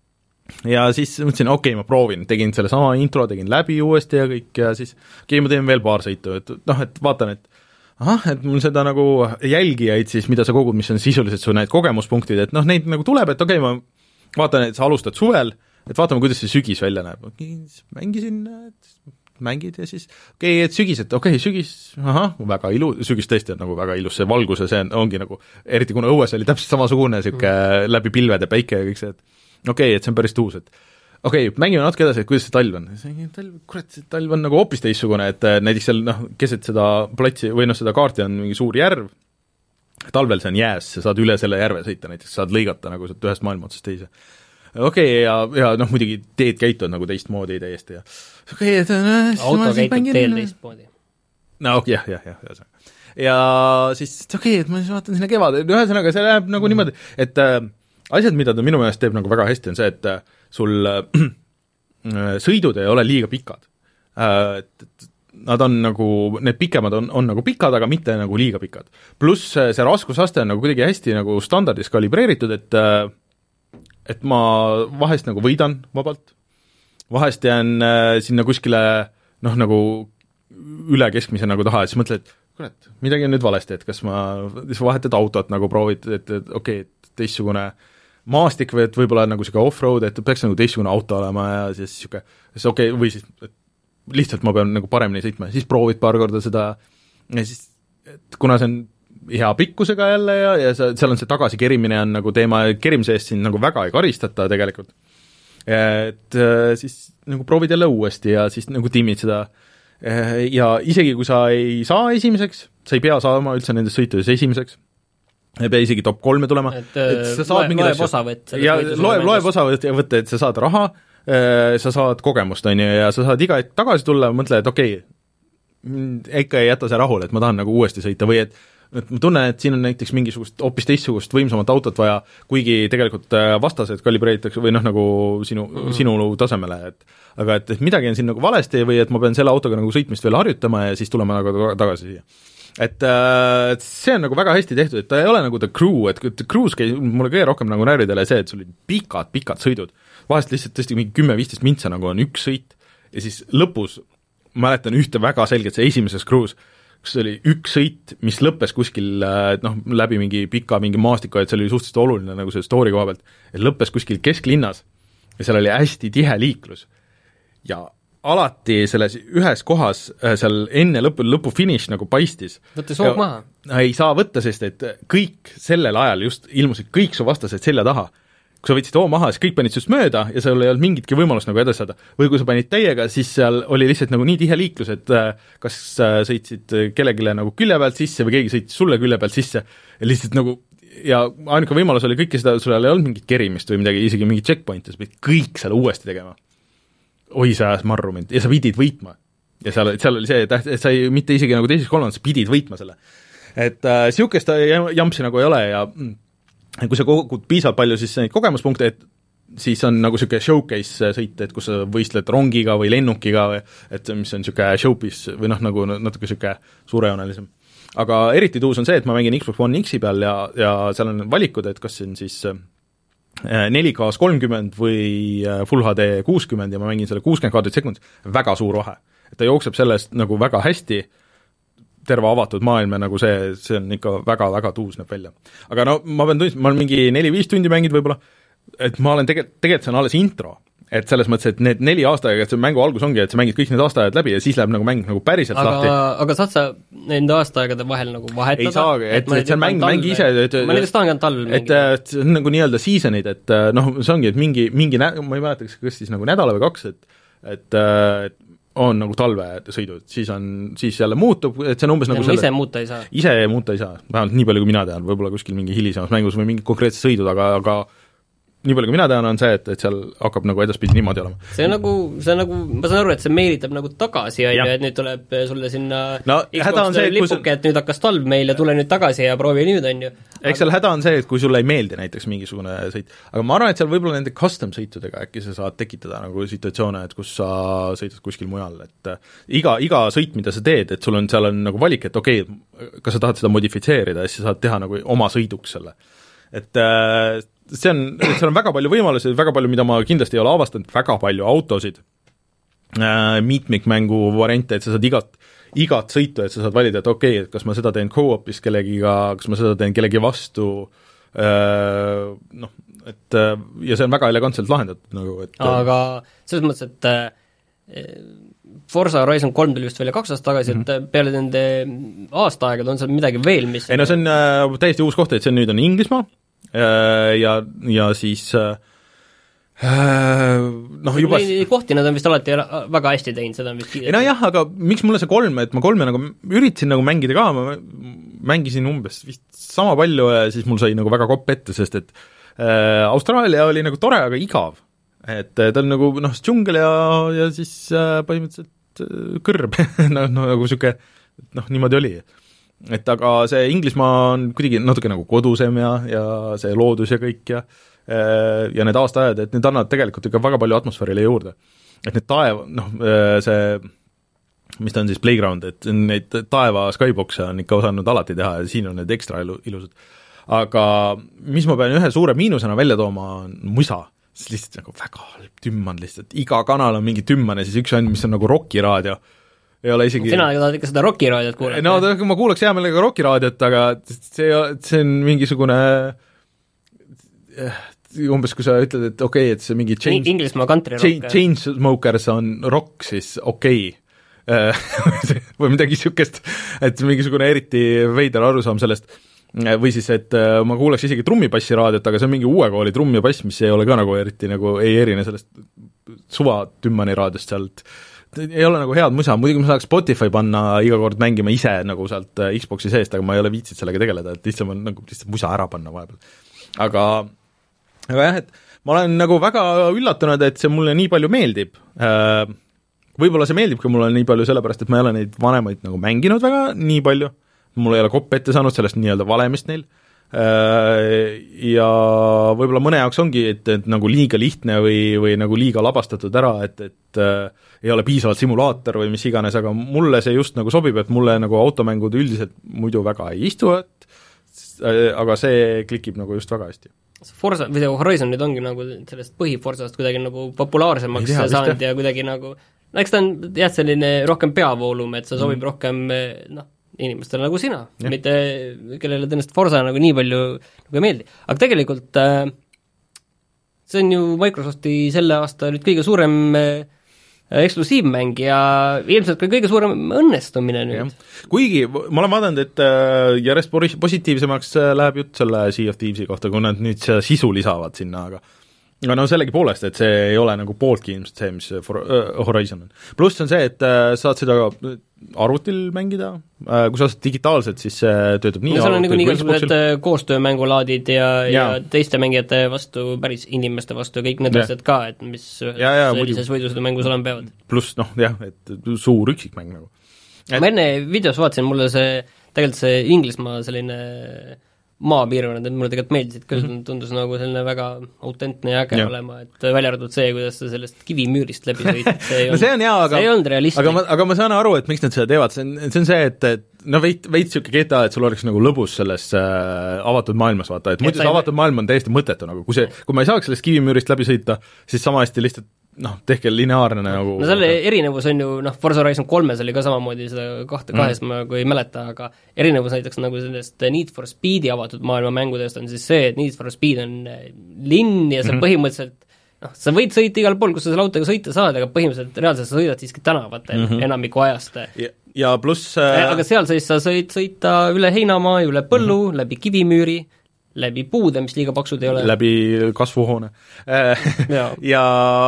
Ja siis mõtlesin, okei okay,, ma proovin, tegin selle sama intro, tegin läbi uuesti ja kõik ja siis okei okay,, ma teen veel paar sõitu, et noh, et vaatan, et ahah, et mul seda nagu jälgijaid siis, mida sa kogud, mis on sisuliselt su need kogemuspunktid, et noh, neid nagu tuleb, et okei okay,, ma vaatan, et sa alustad suvel, et vaatame, kuidas see sügis välja näeb. Mängisin, mängid ja siis okei okay,, et sügis, et okei okay,, sügis, ahah, väga ilus, sügis tõesti on nagu väga ilus, see valgus ja see on, ongi nagu, eriti kuna õues oli täpselt samasugune siuke mm. läbi pilved ja päike ja kõik see, et okei okay,, et see on päris tuus, et okei okay,, mängime natuke edasi, et kuidas see talv on. Talv, kurat, see talv on nagu hoopis teissugune, et näiteks seal noh, keset seda platsi või noh, seda kaarti on mingi suur järv, talvel see on jääs, sa saad üle selle järve sõita näiteks, saad lõigata nagu sealt ühest maailma otsast teise. Okei okay,, ja, ja noh, muidugi teed käituvad nagu teistmoodi täiesti ja okei okay,, et auto käitub teel teistmoodi. No okei, jah, jah, jah, ja siis okei okay,, et ma siis vaatan sinna kevade, ühesõnaga see läheb nagu mm. niimoodi, et äh, asjad, mida ta minu meelest teeb nagu väga hästi, on see, et äh, sul äh, sõidud ei ole liiga pikad äh,. Et nad on nagu, need pikemad on, on nagu pikad, aga mitte nagu liiga pikad. Pluss see raskusaste on nagu kuidagi hästi nagu standardis kalibreeritud, et äh, et ma vahest nagu võidan vabalt, vahest jään äh, sinna kuskile noh, nagu üle keskmise nagu taha, et siis mõtled, et kurat, midagi on nüüd valesti, et kas ma, siis vahetad autot nagu proovid, et, et okei okay,, et teistsugune maastik või et võib-olla nagu siuke off-road, et peaks nagu teistsugune auto olema ja siis siuke, siis okei okay,, või siis et lihtsalt ma pean nagu paremini sõitma, siis proovid paar korda seda ja siis, et kuna see on hea pikkusega jälle ja, ja sa, seal on see tagasi kerimine on nagu teema, kerimise eest siin nagu väga ei karistata tegelikult, et siis nagu proovid jälle uuesti ja siis nagu tiimid seda ja isegi kui sa ei saa esimeseks, sa ei pea saama üldse nendes sõitudes esimeseks, ei pea isegi top kolme tulema, et, et sa saad loeb, loeb osavõtt ja loeb, loeb osavõtt ja võtta, et sa saad raha, sa saad kogemust, on ju, ja sa saad iga hetk tagasi tulla ja mõtle, et okei okay,, ikka ei jäta see rahule, et ma tahan nagu uuesti sõita või et et ma tunnen, et siin on näiteks mingisugust hoopis teistsugust võimsamat autot vaja, kuigi tegelikult vastased kalibreeritakse või noh, nagu sinu mm., sinu tasemele, et aga et, et midagi on siin nagu valesti või et ma pean selle autoga nagu sõitmist veel harjutama ja siis tulema nagu tagasi siia. Et, et see on nagu väga hästi tehtud, et ta ei ole nagu The Crew, et The Crew's käi mulle kõige rohkem nagu närvidele see, et sul olid pikad, pikad sõidud, vahest lihtsalt tõesti mingi kümme-viisteist mintsa nagu on üks sõit ja siis lõpus mäletan ühte väga selgelt see esimeses Crew's, kus oli üks sõit, mis lõppes kuskil noh, läbi mingi pika mingi maastiku, et see oli suhteliselt oluline nagu see story koha pealt, et lõppes kuskil kesklinnas ja seal oli hästi tihe liiklus ja alati selles ühes kohas seal enne lõpu, lõpu finiš nagu paistis. Võtte soog maha? Ei saa võtta, sest et kõik sellel ajal just ilmusid kõik su vastased selja taha. kui sa võtsid hoo maha, siis kõik panid sinust mööda ja seal ei olnud mingitki võimalust nagu edasi saada. Või kui sa panid täiega, siis seal oli lihtsalt nagu nii tihe liiklus, et kas sõitsid kellelegi nagu külje pealt sisse või keegi sõitis sulle külje pealt sisse ja lihtsalt nagu ja ainuke võimalus oli kõike seda, sul ei olnud mingit kerimist või midagi, isegi mingit checkpointi, sa pidid kõik selle uuesti tegema. Oi, see ajas marru mind ja sa pidid võitma. Ja seal, seal oli see, et sa ei, mitte isegi nagu teises kolmandas, sa pidid võitma selle. Et äh, siukest jampsi nagu ei ole ja kui sa kogud piisavalt palju siis neid kogemuspunkte, et siis on nagu niisugune showcase sõit, et kus sa võistled rongiga või lennukiga, või et mis on niisugune showpiece või noh, nagu natuke niisugune suurejoonelisem. Aga eriti tuus on see, et ma mängin Xbox One X-i peal ja, ja seal on valikud, et kas see on siis neli K kolmkümmend või Full H D kuuskümmend ja ma mängin selle kuuskümmend kaadrit sekundis, väga suur vahe. Et ta jookseb sellest nagu väga hästi, terve avatud maailm ja nagu see, see on ikka väga-väga tuus näeb välja. Aga no ma pean tundima, ma olen mingi neli-viis tundi mängid võib-olla, et ma olen tegelikult, tegelikult see on alles intro, et selles mõttes, et need neli aastaaega, et see mängu algus ongi, et sa mängid kõik need aastaajad läbi ja siis läheb nagu mäng nagu päriselt aga, lahti. Aga saad sa nende aastaaegade vahel nagu vahetada? Ei saagi, et, et, et see on mäng, mäng ise, et, ma näiteks tahangi on talv et, et see on nagu nii-öelda seasonid, et noh, see ongi, et mingi, mingi nä-, ma ei mäleta, kas siis nagu nädala või kaks, et, et, et on nagu talvesõidud, siis on, siis jälle muutub, et see on umbes ja nagu selle ise muuta ei saa? Ise muuta ei saa, vähemalt nii palju, kui mina tean, võib-olla kuskil mingi hilisemas mängus või mingi konkreetsed sõidud, aga, aga nii palju, kui mina tean, on see, et, et seal hakkab nagu edaspidi niimoodi olema. See on nagu, see on nagu, ma saan aru, et see meelitab nagu tagasi, on ju, et nüüd tuleb sulle sinna no, Xbox lipuke, et nüüd hakkas talv meil ja tule nüüd tagasi ja proovi nüüd, on ju. Eks seal häda on see, et kui sulle ei meeldi näiteks mingisugune sõit, aga ma arvan, et seal võib-olla nende custom sõitudega äkki sa saad tekitada nagu situatsioone, et kus sa sõidad kuskil mujal, et iga, iga sõit, mida sa teed, et sul on, seal on nagu valik, et okei okay,, kas sa tahad seda modifitseerida, siis sa saad teha nagu oma sõiduks selle. Et see on, seal on väga palju võimalusi, väga palju, mida ma kindlasti ei ole avastanud, väga palju autosid, mitmikmängu variante, et sa saad igat, igat sõitu, et sa saad valida, et okei okay,, et kas ma seda teen co-opis kellegiga, kas ma seda teen kellegi vastu, noh, et ja see on väga elegantselt lahendatud nagu, et aga selles mõttes, et Forza Horizon kolm tuli just välja kaks aastat tagasi, et mm-hmm. peale nende aastaaegad on seal midagi veel, mis ei no see on äh, täiesti uus koht, et see on nüüd on Inglismaa äh, ja, ja siis äh, noh, juba neid kohti nad on vist alati väga hästi teinud, seda on vist kiideti. No jah, aga miks mulle see kolm, et ma kolme nagu üritasin nagu mängida ka, ma mängisin umbes vist sama palju ja siis mul sai nagu väga kopp ette, sest et äh, Austraalia oli nagu tore, aga igav. Et ta on nagu noh, džungel ja, ja siis äh, põhimõtteliselt äh, kõrb, no, no nagu niisugune, noh, niimoodi oli. Et aga see Inglismaa on kuidagi natuke nagu kodusem ja, ja see loodus ja kõik ja ja need aastaajad, et need annavad tegelikult ikka väga palju atmosfäärile juurde. Et need taeva, noh, see, mis ta on siis, Playground, et neid taeva skyboxe on ikka osanud alati teha ja siin on need ekstra ilu, ilusad. Aga mis ma pean ühe suure miinusena välja tooma, on musa. See lihtsalt nagu väga halb tümman lihtsalt. Iga kanal on mingi tümman ja siis üks on, mis on nagu rockiraadio. Ei ole isegi sina tahad ikka seda rockiraadiot kuulata? No ma kuulaks hea meelega rockiraadiot, aga see, see on mingisugune umbes kui sa ütled, et okei okay,, et see mingi change, Inglismaa country rock Chainsmokers on rock, siis okei okay. või midagi niisugust, et mingisugune eriti veider arusaam sellest, või siis, et ma kuulaks isegi trummipassi raadiot, aga see on mingi uue kooli trumm ja pass, mis ei ole ka nagu eriti nagu ei erine sellest suva tümmani raadiost sealt, ei ole nagu head musa, muidugi ma saaks Spotify panna iga kord mängima ise nagu sealt Xboxi seest, aga ma ei ole viitsid sellega tegeleda, et lihtsalt on nagu lihtsalt musa ära panna vahepeal. Aga aga jah, et ma olen nagu väga üllatunud, et see mulle nii palju meeldib. Võib-olla see meeldib, kui mulle nii palju sellepärast, et ma ei ole neid vanemaid nagu mänginud väga nii palju, mul ei ole kopp ette saanud sellest nii-öelda valemist neil, ja võib-olla mõne jaoks ongi, et, et nagu liiga lihtne või, või nagu liiga labastatud ära, et, et äh, ei ole piisavalt simulaator või mis iganes, aga mulle see just nagu sobib, et mulle nagu automängud üldiselt muidu väga ei istu, et, aga see klikib nagu just väga hästi. Forza, või Horizon nüüd ongi nagu sellest põhiforsast kuidagi nagu populaarsemaks tea, saanud vist, ja kuidagi nagu, no eks ta on jah, selline rohkem peavoolum, et see sobib mm. rohkem noh, inimestele nagu sina, ja. Mitte kellele tõenäoliselt Forza nagu nii palju nagu ei meeldi. Aga tegelikult äh, see on ju Microsofti selle aasta nüüd kõige suurem äh, eksklusiivmäng ja ilmselt ka kõige suurem õnnestumine nüüd. Kuigi ma olen vaadanud, et järjest positiivsemaks läheb jutt selle Sea of Thievesi kohta, kui nad nüüd sisu lisavad sinna, aga aga no sellegi poolest, et see ei ole nagu pooltki ilmselt see, mis for, uh, Horizon on. Pluss on see, et uh, saad seda arvutil mängida, uh, kui sa saad digitaalselt, siis see uh, töötab nii no seal on nagu igasugused koostöömängulaadid ja, ja. ja teiste mängijate vastu, päris inimeste vastu ja kõik need asjad ka, et mis ja, ja, sellises võidusõidumängus olema peavad. Pluss noh, jah, et suur üksikmäng nagu. Et... ma enne videos vaatasin, mulle see, tegelikult see Inglismaa selline maapiirkonnad, et mulle tegelikult meeldisid küll mm, -hmm. tundus nagu selline väga autentne ja äge ja. olema, et välja arvatud see, kuidas sa sellest kivimüürist läbi sõid, see ei no see on hea, aga see ei olnud realistlik. aga ma, aga ma saan aru, et miks nad seda teevad, see on, see on see, et, et no veid, veid niisugune G T A, et sul oleks nagu lõbus selles äh, avatud maailmas, vaata, et muidu see avatud maailm on täiesti mõttetu, nagu kui see, kui ma ei saaks sellest kivimüürist läbi sõita, siis sama hästi lihtsalt noh, tehke lineaarne nagu no selle erinevus on ju, noh, Forza Horizon kolmes oli ka samamoodi seda kahte kahes mm. ma nagu ei mäleta, aga erinevus näiteks nagu sellest Need for Speedi avatud maailma mängudest on siis see, et Need for Speed on linn ja sa mm. põhimõtteliselt noh, sa võid sõita igal pool, kus sa selle autoga sõita saad, aga põhimõtteliselt reaalselt sa sõidad siiski tänavatel mm -hmm. enamiku ajast. Ja, ja pluss äh... aga seal siis sa sõid sõita üle heinamaa, üle põllu mm, -hmm. läbi kivimüüri, läbi puude, mis liiga paksud ei ole. läbi kasvuhoone ja. ja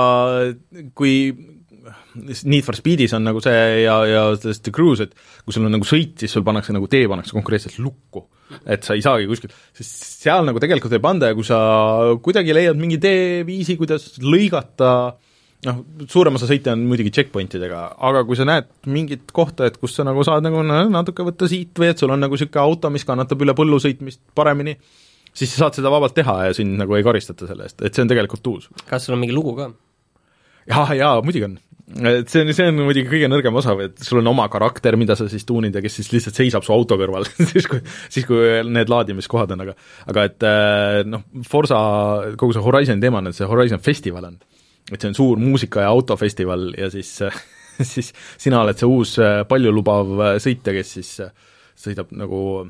kui Need for Speedis on nagu see ja, ja sellest The Cruise, et kui sul on nagu sõit, siis sul pannakse nagu tee, pannakse konkreetselt lukku, et sa ei saagi kuskilt, sest seal nagu tegelikult ei panda ja kui sa kuidagi leiad mingi teeviisi, kuidas lõigata, noh, suurem osa sõite on muidugi checkpointidega, aga kui sa näed mingit kohta, et kus sa nagu saad nagu natuke võtta siit või et sul on nagu niisugune auto, mis kannatab üle põllu sõitmist paremini, siis sa saad seda vabalt teha ja sind nagu ei karistata selle eest, et see on tegelikult uus. Kas sul on mingi lugu ka? jaa, jaa, muidugi on. Et see on, see on muidugi kõige nõrgem osa, et sul on oma karakter, mida sa siis tuunid ja kes siis lihtsalt seisab su auto kõrval siis, kui, siis kui need laadimiskohad on, aga aga et noh, Forza, kogu see Horizon teema on, et see Horizon festival on, et see on suur muusika- ja autofestival ja siis siis sina oled see uus paljulubav sõitja, kes siis sõidab nagu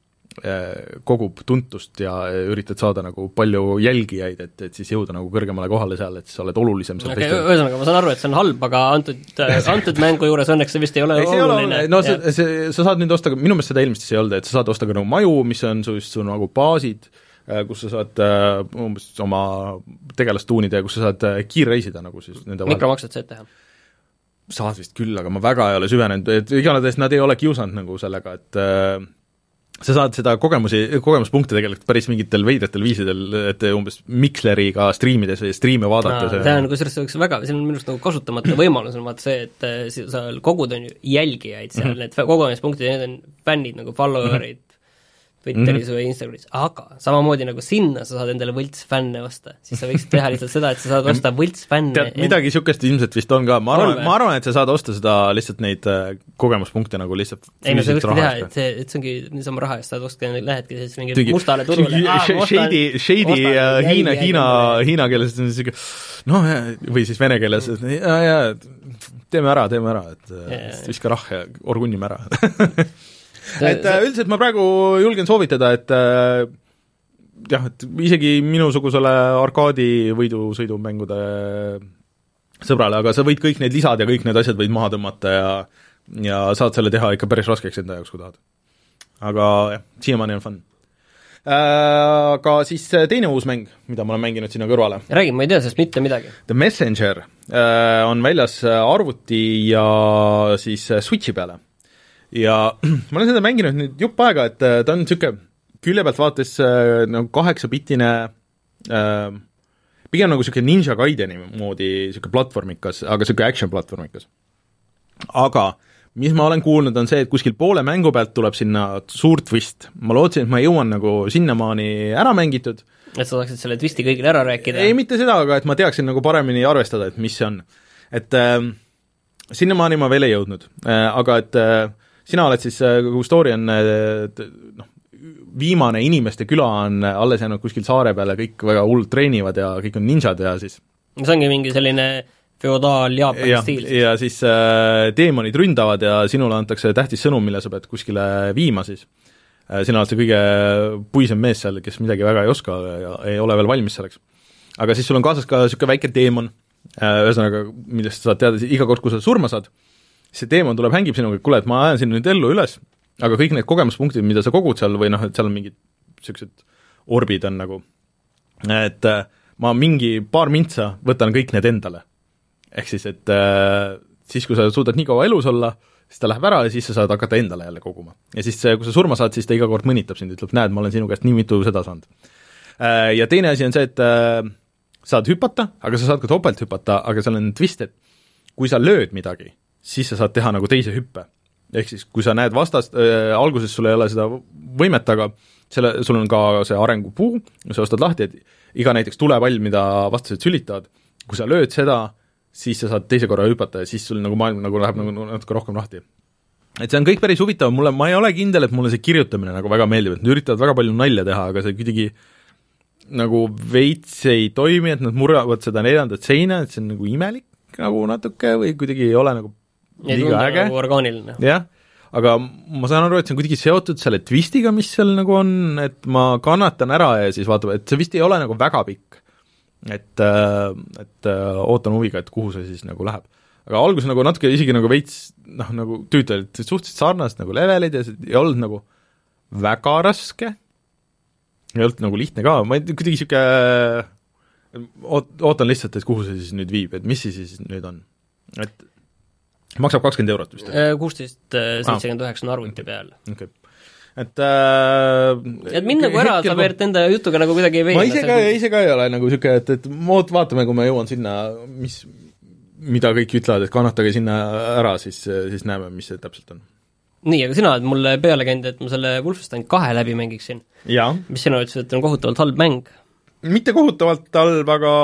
kogub tuntust ja üritad saada nagu palju jälgijaid, et, et siis jõuda nagu kõrgemale kohale seal, et sa oled olulisem seal okay, ühesõnaga, ma saan aru, et see on halb, aga antud, antud mängu juures õnneks see vist ei ole ei, oluline. No see, see, sa saad nüüd osta, minu meelest seda ilmselt ei olnud, et sa saad osta ka nagu maju, mis on su, su nagu baasid, kus sa saad umbes oma tegelast tuunida ja kus sa saad kiirreisida nagu siis nende mikromaksed saad teha? Saad vist küll, aga ma väga ei ole süvenenud, et igatahes nad ei ole kiusanud nagu sellega, et sa saad seda kogemusi, kogemuspunkte tegelikult päris mingitel veidratel viisidel, et umbes Mixleriga striimides või striime vaadata. See, see on kusjuures see väga, see on minu arust nagu kasutamata võimalus on vaata see, et sa kogud on ju jälgijaid seal mm, -hmm. need kogumispunktid, need on fännid nagu followerid mm -hmm. Twitteris mm -hmm. või Instagramis, aga samamoodi nagu sinna sa saad endale võltsfänne osta, siis sa võiksid teha lihtsalt seda, et sa saad osta võltsfänne. Tead, midagi niisugust ilmselt vist on ka, ma arvan, ma arvan, et sa saad osta seda lihtsalt neid kogemuspunkte nagu lihtsalt ei no sa võiksid teha, et see, et see ongi niisama raha eest saad ostke, lähedki siis mingi Tügi, mustale turule shady, shady Hiina, Hiina, Hiina keeles on niisugune noh, või siis vene keeles, jaa, jaa, teeme ära, teeme ära, et viska rahja ja orgunnime ära et äh, üldiselt ma praegu julgen soovitada, et äh, jah, et isegi minusugusele arkaadi võidusõidumängude sõbrale, aga sa võid kõik need lisad ja kõik need asjad võid maha tõmmata ja ja saad selle teha ikka päris raskeks enda jaoks, kui tahad. aga jah, siiamaani on fun. Äh, aga siis teine uus mäng, mida ma olen mänginud sinna kõrvale. Räägi, ma ei tea sellest mitte midagi. The Messenger äh, on väljas arvuti ja siis Switchi peale. Ja ma olen seda mänginud nüüd jupp aega, et ta on niisugune külje pealt vaates äh, nagu kaheksapitine äh, pigem nagu niisugune Ninja Gaideni moodi niisugune platvormikas, aga niisugune action platvormikas. Aga mis ma olen kuulnud, on see, et kuskil poole mängu pealt tuleb sinna suur twist. Ma lootsin, et ma jõuan nagu sinnamaani ära mängitud. Et sa saaksid selle twisti kõigile ära rääkida? Ei, mitte seda, aga et ma teaksin nagu paremini arvestada, et mis see on. Et äh, sinnamaani ma veel ei jõudnud, äh, aga et äh, sina oled siis, kogu story on noh, viimane inimeste küla on alles jäänud kuskil saare peale, kõik väga hullult treenivad ja kõik on ninjad ja siis see ongi mingi selline feodaal-Jaapani stiil. Ja siis äh, teemonid ründavad ja sinule antakse tähtis sõnum, mille sa pead kuskile viima siis. Äh, sina oled see kõige puisem mees seal, kes midagi väga ei oska ja ei ole veel valmis selleks. Aga siis sul on kaasas ka niisugune väike teemon, ühesõnaga, millest sa saad teada, iga kord, kui sa surma saad, see teemon tuleb, hängib sinuga, et kuule, et ma ajan sinna nüüd ellu üles, aga kõik need kogemuspunktid, mida sa kogud seal või noh, et seal on mingid niisugused orbid on nagu, et ma mingi paar mintsa võtan kõik need endale. Ehk siis, et äh, siis, kui sa suudad nii kaua elus olla, siis ta läheb ära ja siis sa saad hakata endale jälle koguma. Ja siis, kui sa surma saad, siis ta iga kord mõnitab sind, ütleb, näed, ma olen sinu käest nii mitu seda saanud. Äh, ja teine asi on see, et äh, saad hüpata, aga sa saad ka topelt hüpata, aga seal on twist, et kui sa lööd midagi, siis sa saad teha nagu teise hüppe. Ehk siis, kui sa näed vastast, äh, alguses sul ei ole seda võimet, aga selle, sul on ka see arengupuu, sa ostad lahti, et iga näiteks tulepall, mida vastased sülitavad, kui sa lööd seda, siis sa saad teise korra hüpata ja siis sul nagu maailm nagu läheb nagu natuke rohkem lahti. Et see on kõik päris huvitav, mulle, ma ei ole kindel, et mulle see kirjutamine nagu väga meeldib, et nad üritavad väga palju nalja teha, aga see kuidagi nagu veits ei toimi, et nad murravad seda neljandat seina, et see on nagu imelik nagu natuke või kuidagi ei ole nagu liiga äge. Nagu orgaaniline. Jah, aga ma saan aru, et see on kuidagi seotud selle twistiga, mis seal nagu on, et ma kannatan ära ja siis vaatame, et see vist ei ole nagu väga pikk. Et, et ootan huviga, et kuhu see siis nagu läheb. Aga algus nagu natuke isegi nagu veits, noh, nagu tüütel, et suhteliselt sarnast nagu levelid ja see ei olnud nagu väga raske, ei olnud nagu lihtne ka, ma ei tea, kuidagi siuke oot, ootan lihtsalt, et kuhu see siis nüüd viib, et mis see siis nüüd on. Et maksab kakskümmend eurot vist? kuusteist seitsekümmend üheksa on arvuti peal. Okay. Et, äh, et mind nagu ära saab ert enda jutuga nagu kuidagi ei veenda. Ma ise ka, ise ka ei ole nagu siuke, et, et mood vaatame, kui ma jõuan sinna, mis, mida kõik ütlevad, et kannatage sinna ära, siis, siis näeme, mis see täpselt on. Nii, aga sina oled mulle peale käinud, et ma selle Wolfenstein kahe läbi mängiksin. Jaa. Mis sina ütlesid, et on kohutavalt halb mäng? Mitte kohutavalt halb, aga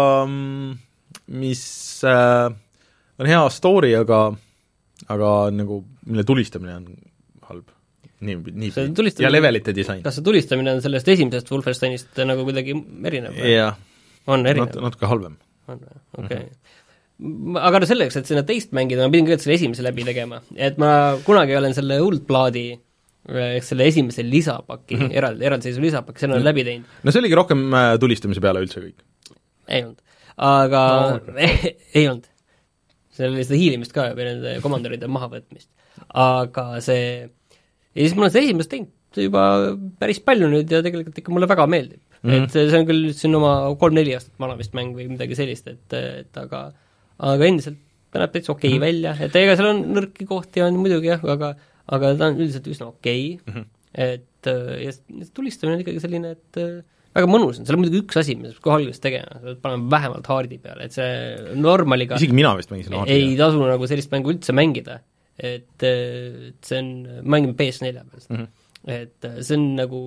mis äh, on hea story, aga, aga nagu, mille tulistamine on halb. Nii, nii, ja levelite disain. Kas see tulistamine on sellest esimesest Wolfensteinist nagu kuidagi erinev? Jah, on erinev? Nat, natuke halvem. On, okei okay. Mm-hmm. Aga selleks, et sinna teist mängida, ma pidin kõigepealt selle esimese läbi tegema, et ma kunagi olen selle Uldplaadi ehk selle esimese lisapaki mm-hmm. eraldi, eraldiseisu lisapaki, selle olen mm-hmm. läbi teinud. No see oligi rohkem tulistamise peale üldse kõik? Ei olnud. Aga no, okay. ei olnud. See oli seda hiilimist ka ja nende komandoride mahavõtmist. Aga see ja siis ma olen seda esimest teinud juba päris palju nüüd ja tegelikult ikka mulle väga meeldib. Mm-hmm. Et see on küll siin oma kolm-neli aastat vana vist mäng või midagi sellist, et, et aga, aga endiselt ta näeb täitsa okei okay mm-hmm. välja, et ega seal on nõrki kohti on muidugi jah, aga, aga ta on üldiselt üsna okei okay. mm-hmm. et ja tulistamine on ikkagi selline, et väga mõnus on, seal on muidugi üks asi, mis kohe alguses tegema, sa paneme vähemalt haardi peale, et see normaliga isegi mina vist mängisin haardi ei tasu nagu sellist mängu üldse mängida. Et, et see on, mängime P S neli peal mm-hmm. et see on nagu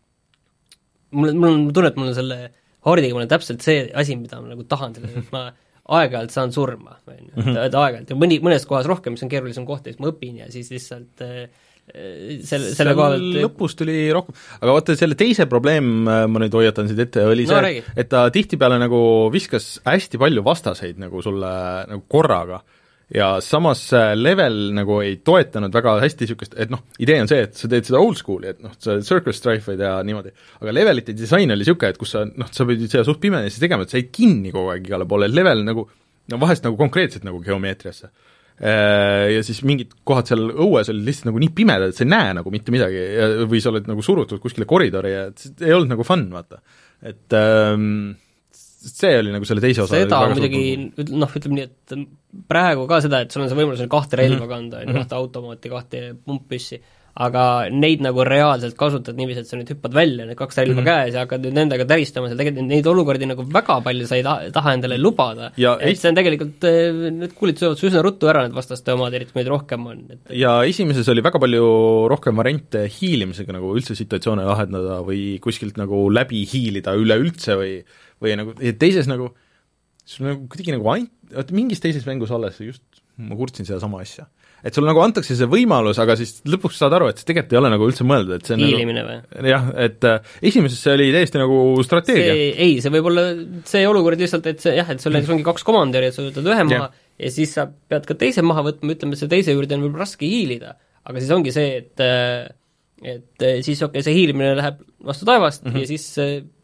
mul, mul on tunne, et mul on selle haardiga mul on täpselt see asi, mida ma nagu tahan selle, et ma aeg-ajalt saan surma mm-hmm. et aeg-ajalt ja mõni, mõnes kohas rohkem, mis on keerulisem koht, siis ma õpin ja siis lihtsalt selle, selle koha pealt lõpus tuli rohkem, aga vaata selle teise probleem, ma nüüd hoiatan siit ette, oli no, see, räägi. Et ta tihtipeale nagu viskas hästi palju vastaseid nagu sulle nagu korraga ja samas level nagu ei toetanud väga hästi niisugust, et noh, idee on see, et sa teed seda old school'i, et noh, sa circle strife'id ja niimoodi, aga levelite disain oli niisugune, et kus sa, noh, sa pidid seda suht pimedasse tegema, et sa jäid kinni kogu aeg igale poole, et level nagu, no vahest nagu konkreetselt nagu geomeetriasse. Ja siis mingid kohad seal õues olid lihtsalt nagu nii pimedad, et sa ei näe nagu mitte midagi ja, või sa oled nagu surutud kuskile koridori ja ei olnud nagu fun, vaata. Et ähm, see oli nagu selle teise osa seda muidugi, noh, ütleme nii, et praegu ka seda, et sul on see võimalus kahte relva mm-hmm. kanda, kahte automaati, kahte pumppüssi, aga neid nagu reaalselt kasutad niiviisi, et sa nüüd hüppad välja, need kaks relva mm-hmm. käes ja hakkad nüüd nendega täristama, seal tegelikult neid olukordi nagu väga palju sa ei taha, taha endale lubada, ja et ei... see on tegelikult, need kuulid söövad üsna ruttu ära, need vastaste omad, eriti meid rohkem on. Et... ja esimeses oli väga palju rohkem variante hiilimisega nagu üldse situatsioone lahendada või kuskilt nagu läbi hiilida üleüldse või või nagu, teises nagu, sul nagu kuidagi nagu aint-, mingis teises mängus alles just, ma kurtsin seda sama asja. Et sul nagu antakse see võimalus, aga siis lõpuks saad aru, et see tegelikult ei ole nagu üldse mõeldud, et see on hiilimine nagu, või? jah, et äh, esimeses see oli täiesti nagu strateegia. See, ei, see võib olla see olukord lihtsalt, et see jah, et sul näiteks ongi kaks komandöri, et sa võtad ühe maha ja. ja siis sa pead ka teise maha võtma, ütleme, et see teise juurde on võib-olla raske hiilida, aga siis ongi see, et et siis okei okay,, see hiilimine läheb vastu taevast mm-hmm. ja siis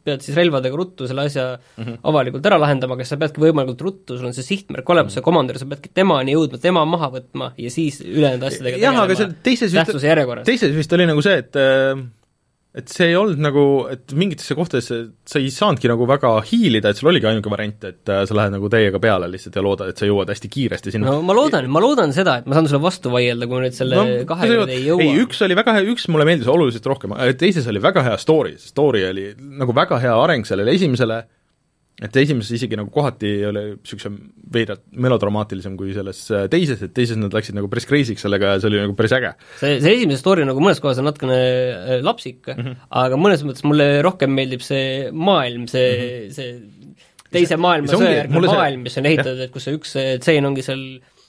pead siis relvadega ruttu selle asja mm-hmm. avalikult ära lahendama, aga sa peadki võimalikult ruttu, sul on see sihtmärk olemas, see komandör, sa peadki temani jõudma, tema maha võtma ja siis ülejäänud asjadega jah, aga see teises tähtsuse järjekorras. Teises vist oli nagu see, et et see ei olnud nagu, et mingitesse kohtadesse sa ei saanudki nagu väga hiilida, et sul oligi ainuke variant, et sa lähed nagu täiega peale lihtsalt ja loodad, et sa jõuad hästi kiiresti sinna. No ma loodan, ma loodan seda, et ma saan sulle vastu vaielda, kui ma nüüd selle no, kahekümne ei jõua. ei, üks oli väga hea, üks mulle meeldis oluliselt rohkem, teises oli väga hea story, story oli nagu väga hea areng sellele esimesele, et esimeses isegi nagu kohati oli niisuguse veidralt melodramaatilisem kui selles teises, et teises nad läksid nagu päris crazy'ks sellega ja see oli nagu päris äge. See, see esimese story nagu mõnes kohas on natukene lapsik mm, -hmm. aga mõnes mõttes mulle rohkem meeldib see maailm, see mm, -hmm. see teise maailma sõjärgne maailm, mis on ehitatud, et kus see üks tseen ongi seal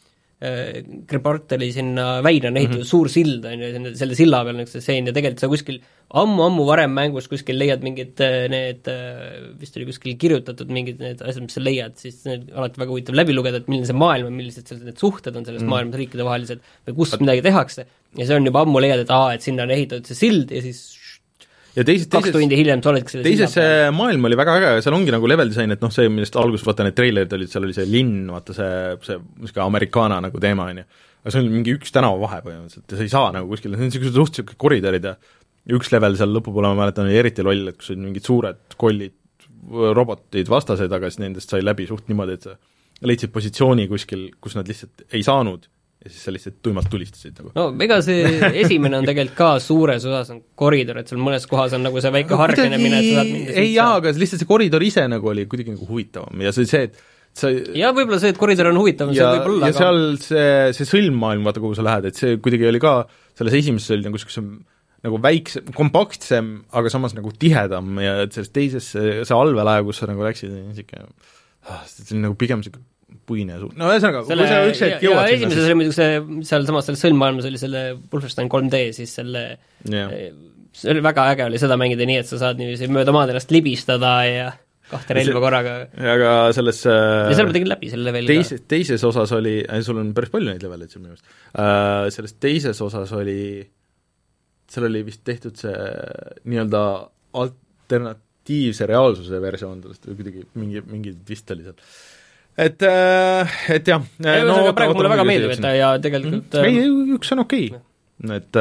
Kribarteli sinna väina on ehitatud mm -hmm. suur sild, on ju, selle silla peal on üks seen ja tegelikult sa kuskil ammu-ammu varem mängus kuskil leiad mingid need, vist oli kuskil kirjutatud mingid need asjad, mis sa leiad, siis need alati väga huvitav läbi lugeda, et milline see maailm on, millised seal need suhted on selles mm -hmm. maailmas riikide vahelised või kus midagi tehakse ja see on juba ammu leiad, et aa, et sinna on ehitatud see sild ja siis ja teises, kaks teises, tundi hiljem sa oledki selle teises see maailm oli väga äge, seal ongi nagu level disain, et noh, see, millest alguses vaata need treilerid olid, seal oli see linn, vaata see, see niisugune amerikaana nagu teema, on ju. Aga see on mingi üks tänava vahe põhimõtteliselt ja sa ei saa nagu kuskile, see on niisugused suhteliselt koridorid ja üks level seal lõpupoole ma mäletan oli eriti loll, et kus olid mingid suured kollid, robotid vastased, aga siis nendest sai läbi suht niimoodi, et sa leidsid positsiooni kuskil, kus nad lihtsalt ei saanud ja siis sa lihtsalt tuimalt tulistasid nagu. No ega see esimene on tegelikult ka suures osas on koridor, et seal mõnes kohas on nagu see väike harkenemine, et sa saad mingi ei jaa, aga lihtsalt see koridor ise nagu oli kuidagi nagu huvitavam ja see, see, et sa ja võib-olla see, et koridor on huvitavam, see võib olla ja aga... seal see, see sõlmmaailm, vaata kuhu sa lähed, et see kuidagi oli ka, selles esimeses oli nagu niisuguse nagu väiksem, kompaktsem, aga samas nagu tihedam ja et selles teises see, see allvelaev, kus sa nagu läksid, niisugune see oli nagu pigem niisugune puine suur, no ühesõnaga, kui sa üks hetk jõuad sinna esimeses oli muidugi see, seal samas selles sõlmmaailmas oli selle Wolfenstein kolm D, siis selle yeah. see oli väga äge oli seda mängida nii, et sa saad niiviisi mööda maad ennast libistada ja kahte relva korraga. aga selles ja seal ma tegin läbi selle leveli teise, ka. Teises osas oli, sul on päris palju neid leveleid seal minu meelest uh,, selles teises osas oli, seal oli vist tehtud see nii-öelda alternatiivse reaalsuse versioon, või kuidagi mingi, mingi vist oli seal et, et jah ja, no, oota, praegu mulle väga meeldib, et ja tegelikult mm, ei, üks on okei okay. et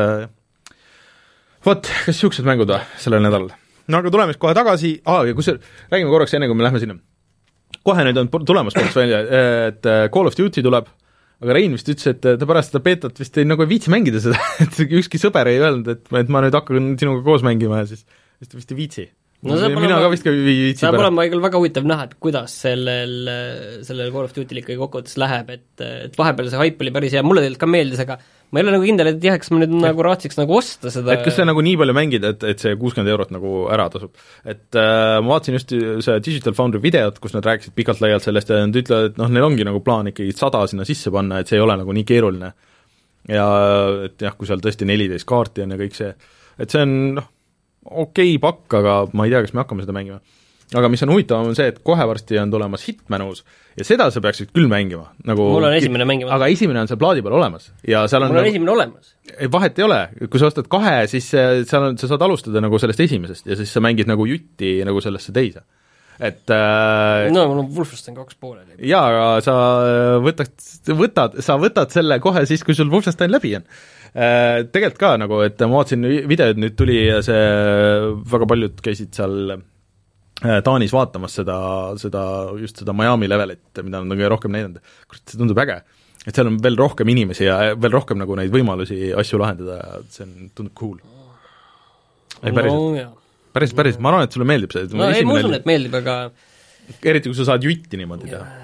vot, kas niisugused mängud või sellel nädalal? No aga tuleme siis kohe tagasi, aa, ja kus räägime korraks enne, kui me lähme sinna. Kohe nüüd on tulemas poleks välja, et Call of Duty tuleb, aga Rein vist ütles, et ta pärast seda beetat vist ei, nagu ei viitsi mängida seda, et ükski sõber ei öelnud, et, et ma nüüd hakkan sinuga koos mängima ja siis vist, vist ei viitsi. No, mina olema, ka vist ka viitsi pärast. Saab olema küll väga huvitav näha, et kuidas sellel, sellel Call of Duty'l ikkagi kokkuvõttes läheb, et, et vahepeal see hype oli päris hea, mulle tegelikult ka meeldis, aga ma ei ole nagu kindel, et jah, kas ma nüüd nagu raatsiks nagu osta seda et kas see nagu nii palju mängida, et, et see kuuskümmend eurot nagu ära tasub. Et äh, ma vaatasin just see Digital Foundry videot, kus nad rääkisid pikalt laialt sellest ja nad ütlevad, et noh, neil ongi nagu plaan ikkagi sada sinna sisse panna, et see ei ole nagu nii keeruline. Ja et jah, kui seal tõesti neliteist kaarti on ja kõik see, et see on noh, okei pakk, aga ma ei tea, kas me hakkame seda mängima. Aga mis on huvitavam on see, et kohe varsti on tulemas Hitman uus ja seda sa peaksid küll mängima nagu mul on esimene mängima. Aga esimene on seal plaadi peal olemas ja seal on mul on nagu, esimene olemas. Vahet ei ole, kui sa ostad kahe, siis seal on, sa saad alustada nagu sellest esimesest ja siis sa mängid nagu jutti nagu sellesse teise. Et äh, no, mul on Wolfenstein kaks pooleli. Jaa, aga sa võtad, võtad, sa võtad selle kohe siis, kui sul Wolfenstein läbi on. Äh, tegelikult ka nagu, et ma vaatasin videod, nüüd tuli see, väga paljud käisid seal Taanis vaatamas seda, seda, just seda Miami levelit, mida on kõige rohkem näidanud. Kurat, see tundub äge. Et seal on veel rohkem inimesi ja veel rohkem nagu neid võimalusi asju lahendada ja see on, tundub cool. Ei, päris, no, päris, päris, ma arvan, et sulle meeldib see. No ei, ma usun, et meeldib, aga eriti, kui sa saad jutti niimoodi teha.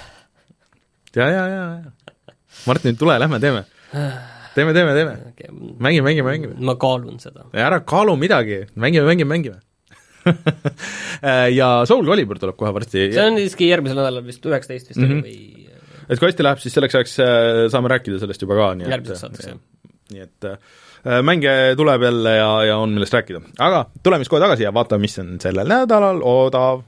Ja, ja, ja, ja. Martin, tule, lähme, teeme. Teeme, teeme, teeme. Okay. Mängime, mängime, mängime. Ma kaalun seda. Ja ära kaalu midagi. Mängime, mängime, mängime. ja Soul Calibur tuleb kohe varsti. See on siiski järgmisel nädalal vist üheksateist vist mm-hmm. või et kui hästi läheb, siis selleks ajaks saame rääkida sellest juba ka nii järgmiseks saateks, jah. Nii et äh, mänge tuleb jälle ja, ja on millest rääkida. Aga tuleme siis kohe tagasi ja vaatame, mis on sellel nädalal odav.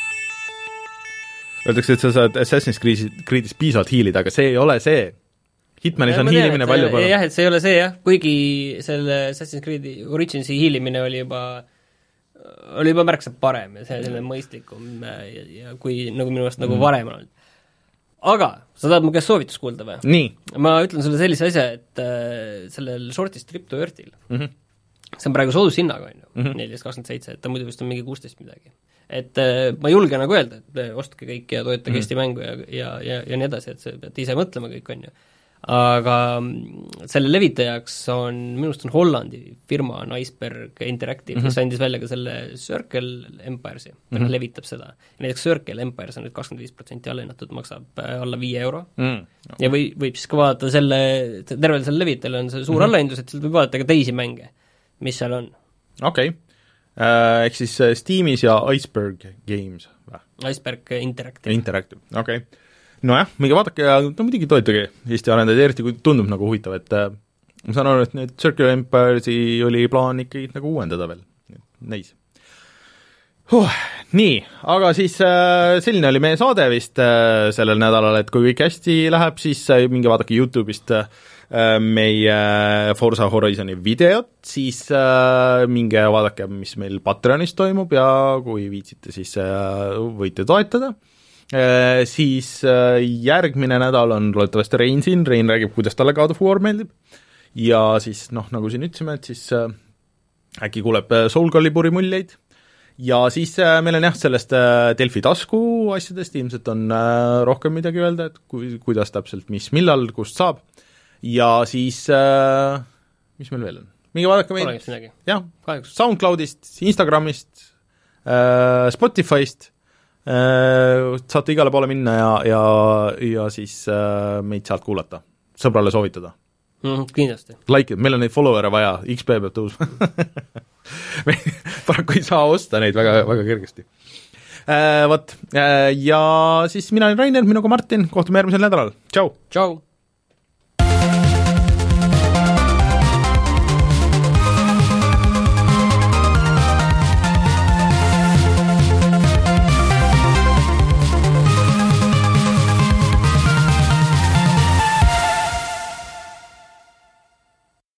Öeldakse, et sa saad Assassin's Creed'is piisavalt hiilida, aga see ei ole see. Hitmanis on hiilimine tean, palju palju. jah, et see ei ole see jah, kuigi selle Assassin's Creed'i Originsi hiilimine oli juba oli juba märksa parem ja see selline mõistlikum ja, ja kui nagu minu arust nagu mm. varem olnud. Aga sa tahad mu käest soovitust kuulda või? Nii. Ma ütlen sulle sellise asja, et äh, sellel shortis Trip to Earthil mm -hmm. see on praegu soodushinnaga, on ju, mm -hmm. neliteist kakskümmend seitse, et ta muidu vist on mingi kuusteist midagi. Et äh, ma julgen nagu öelda, et ostke kõik ja toetage mm -hmm. Eesti mängu ja, ja, ja, ja nii edasi, et see peate ise mõtlema kõik, on ju. Aga selle levitajaks on, minu arust on Hollandi firma Iceberg Interactive mm, -hmm. kes andis välja ka selle Circle Empires'i mm, -hmm. levitab seda. Ja näiteks Circle Empires on nüüd kakskümmend viis protsenti allahinnatud, maksab alla viie euro mm. -hmm. ja või, võib siis ka vaadata selle, tervel selle levitajal on see suur mm -hmm. allahindus, et sealt võib vaadata ka teisi mänge, mis seal on. Okei okay. äh,, ehk siis Steamis ja Iceberg Games või? Iceberg Interactive. Interactive, okei okay. Nojah, minge vaadake ja no muidugi toetage Eesti arendajaid, eriti kui tundub nagu huvitav, et äh, ma saan aru, et nüüd Circular Empire'i oli plaan ikkagi nagu uuendada veel, neis huh,. Nii, aga siis äh, selline oli meie saade vist äh, sellel nädalal, et kui kõik hästi läheb, siis äh, minge vaadake YouTube'ist äh, meie Forza Horizoni videot, siis äh, minge vaadake, mis meil Patreonis toimub ja kui viitsite, siis äh, võite toetada. Äh, siis äh, järgmine nädal on loodetavasti Rein siin, Rein räägib, kuidas talle God of War meeldib ja siis noh, nagu siin ütlesime, et siis äh, äkki kuuleb Soul Caliburi muljeid ja siis äh, meil on jah, sellest äh, Delfi tasku asjadest ilmselt on äh, rohkem midagi öelda, et kui, kuidas täpselt, mis, millal, kust saab ja siis äh, mis meil veel on? Minge vaadake meid, jah, SoundCloudist, Instagramist äh,, Spotify'st saate igale poole minna ja, ja, ja siis äh, meid sealt kuulata, sõbrale soovitada mm,. Kindlasti. Like, meil on neid follower'e vaja, X P peab tõusma me paraku ei saa osta neid väga, väga kergesti äh,. Vot äh,, ja siis mina olen Rainer, minuga Martin, kohtume järgmisel nädalal, tšau! Tšau!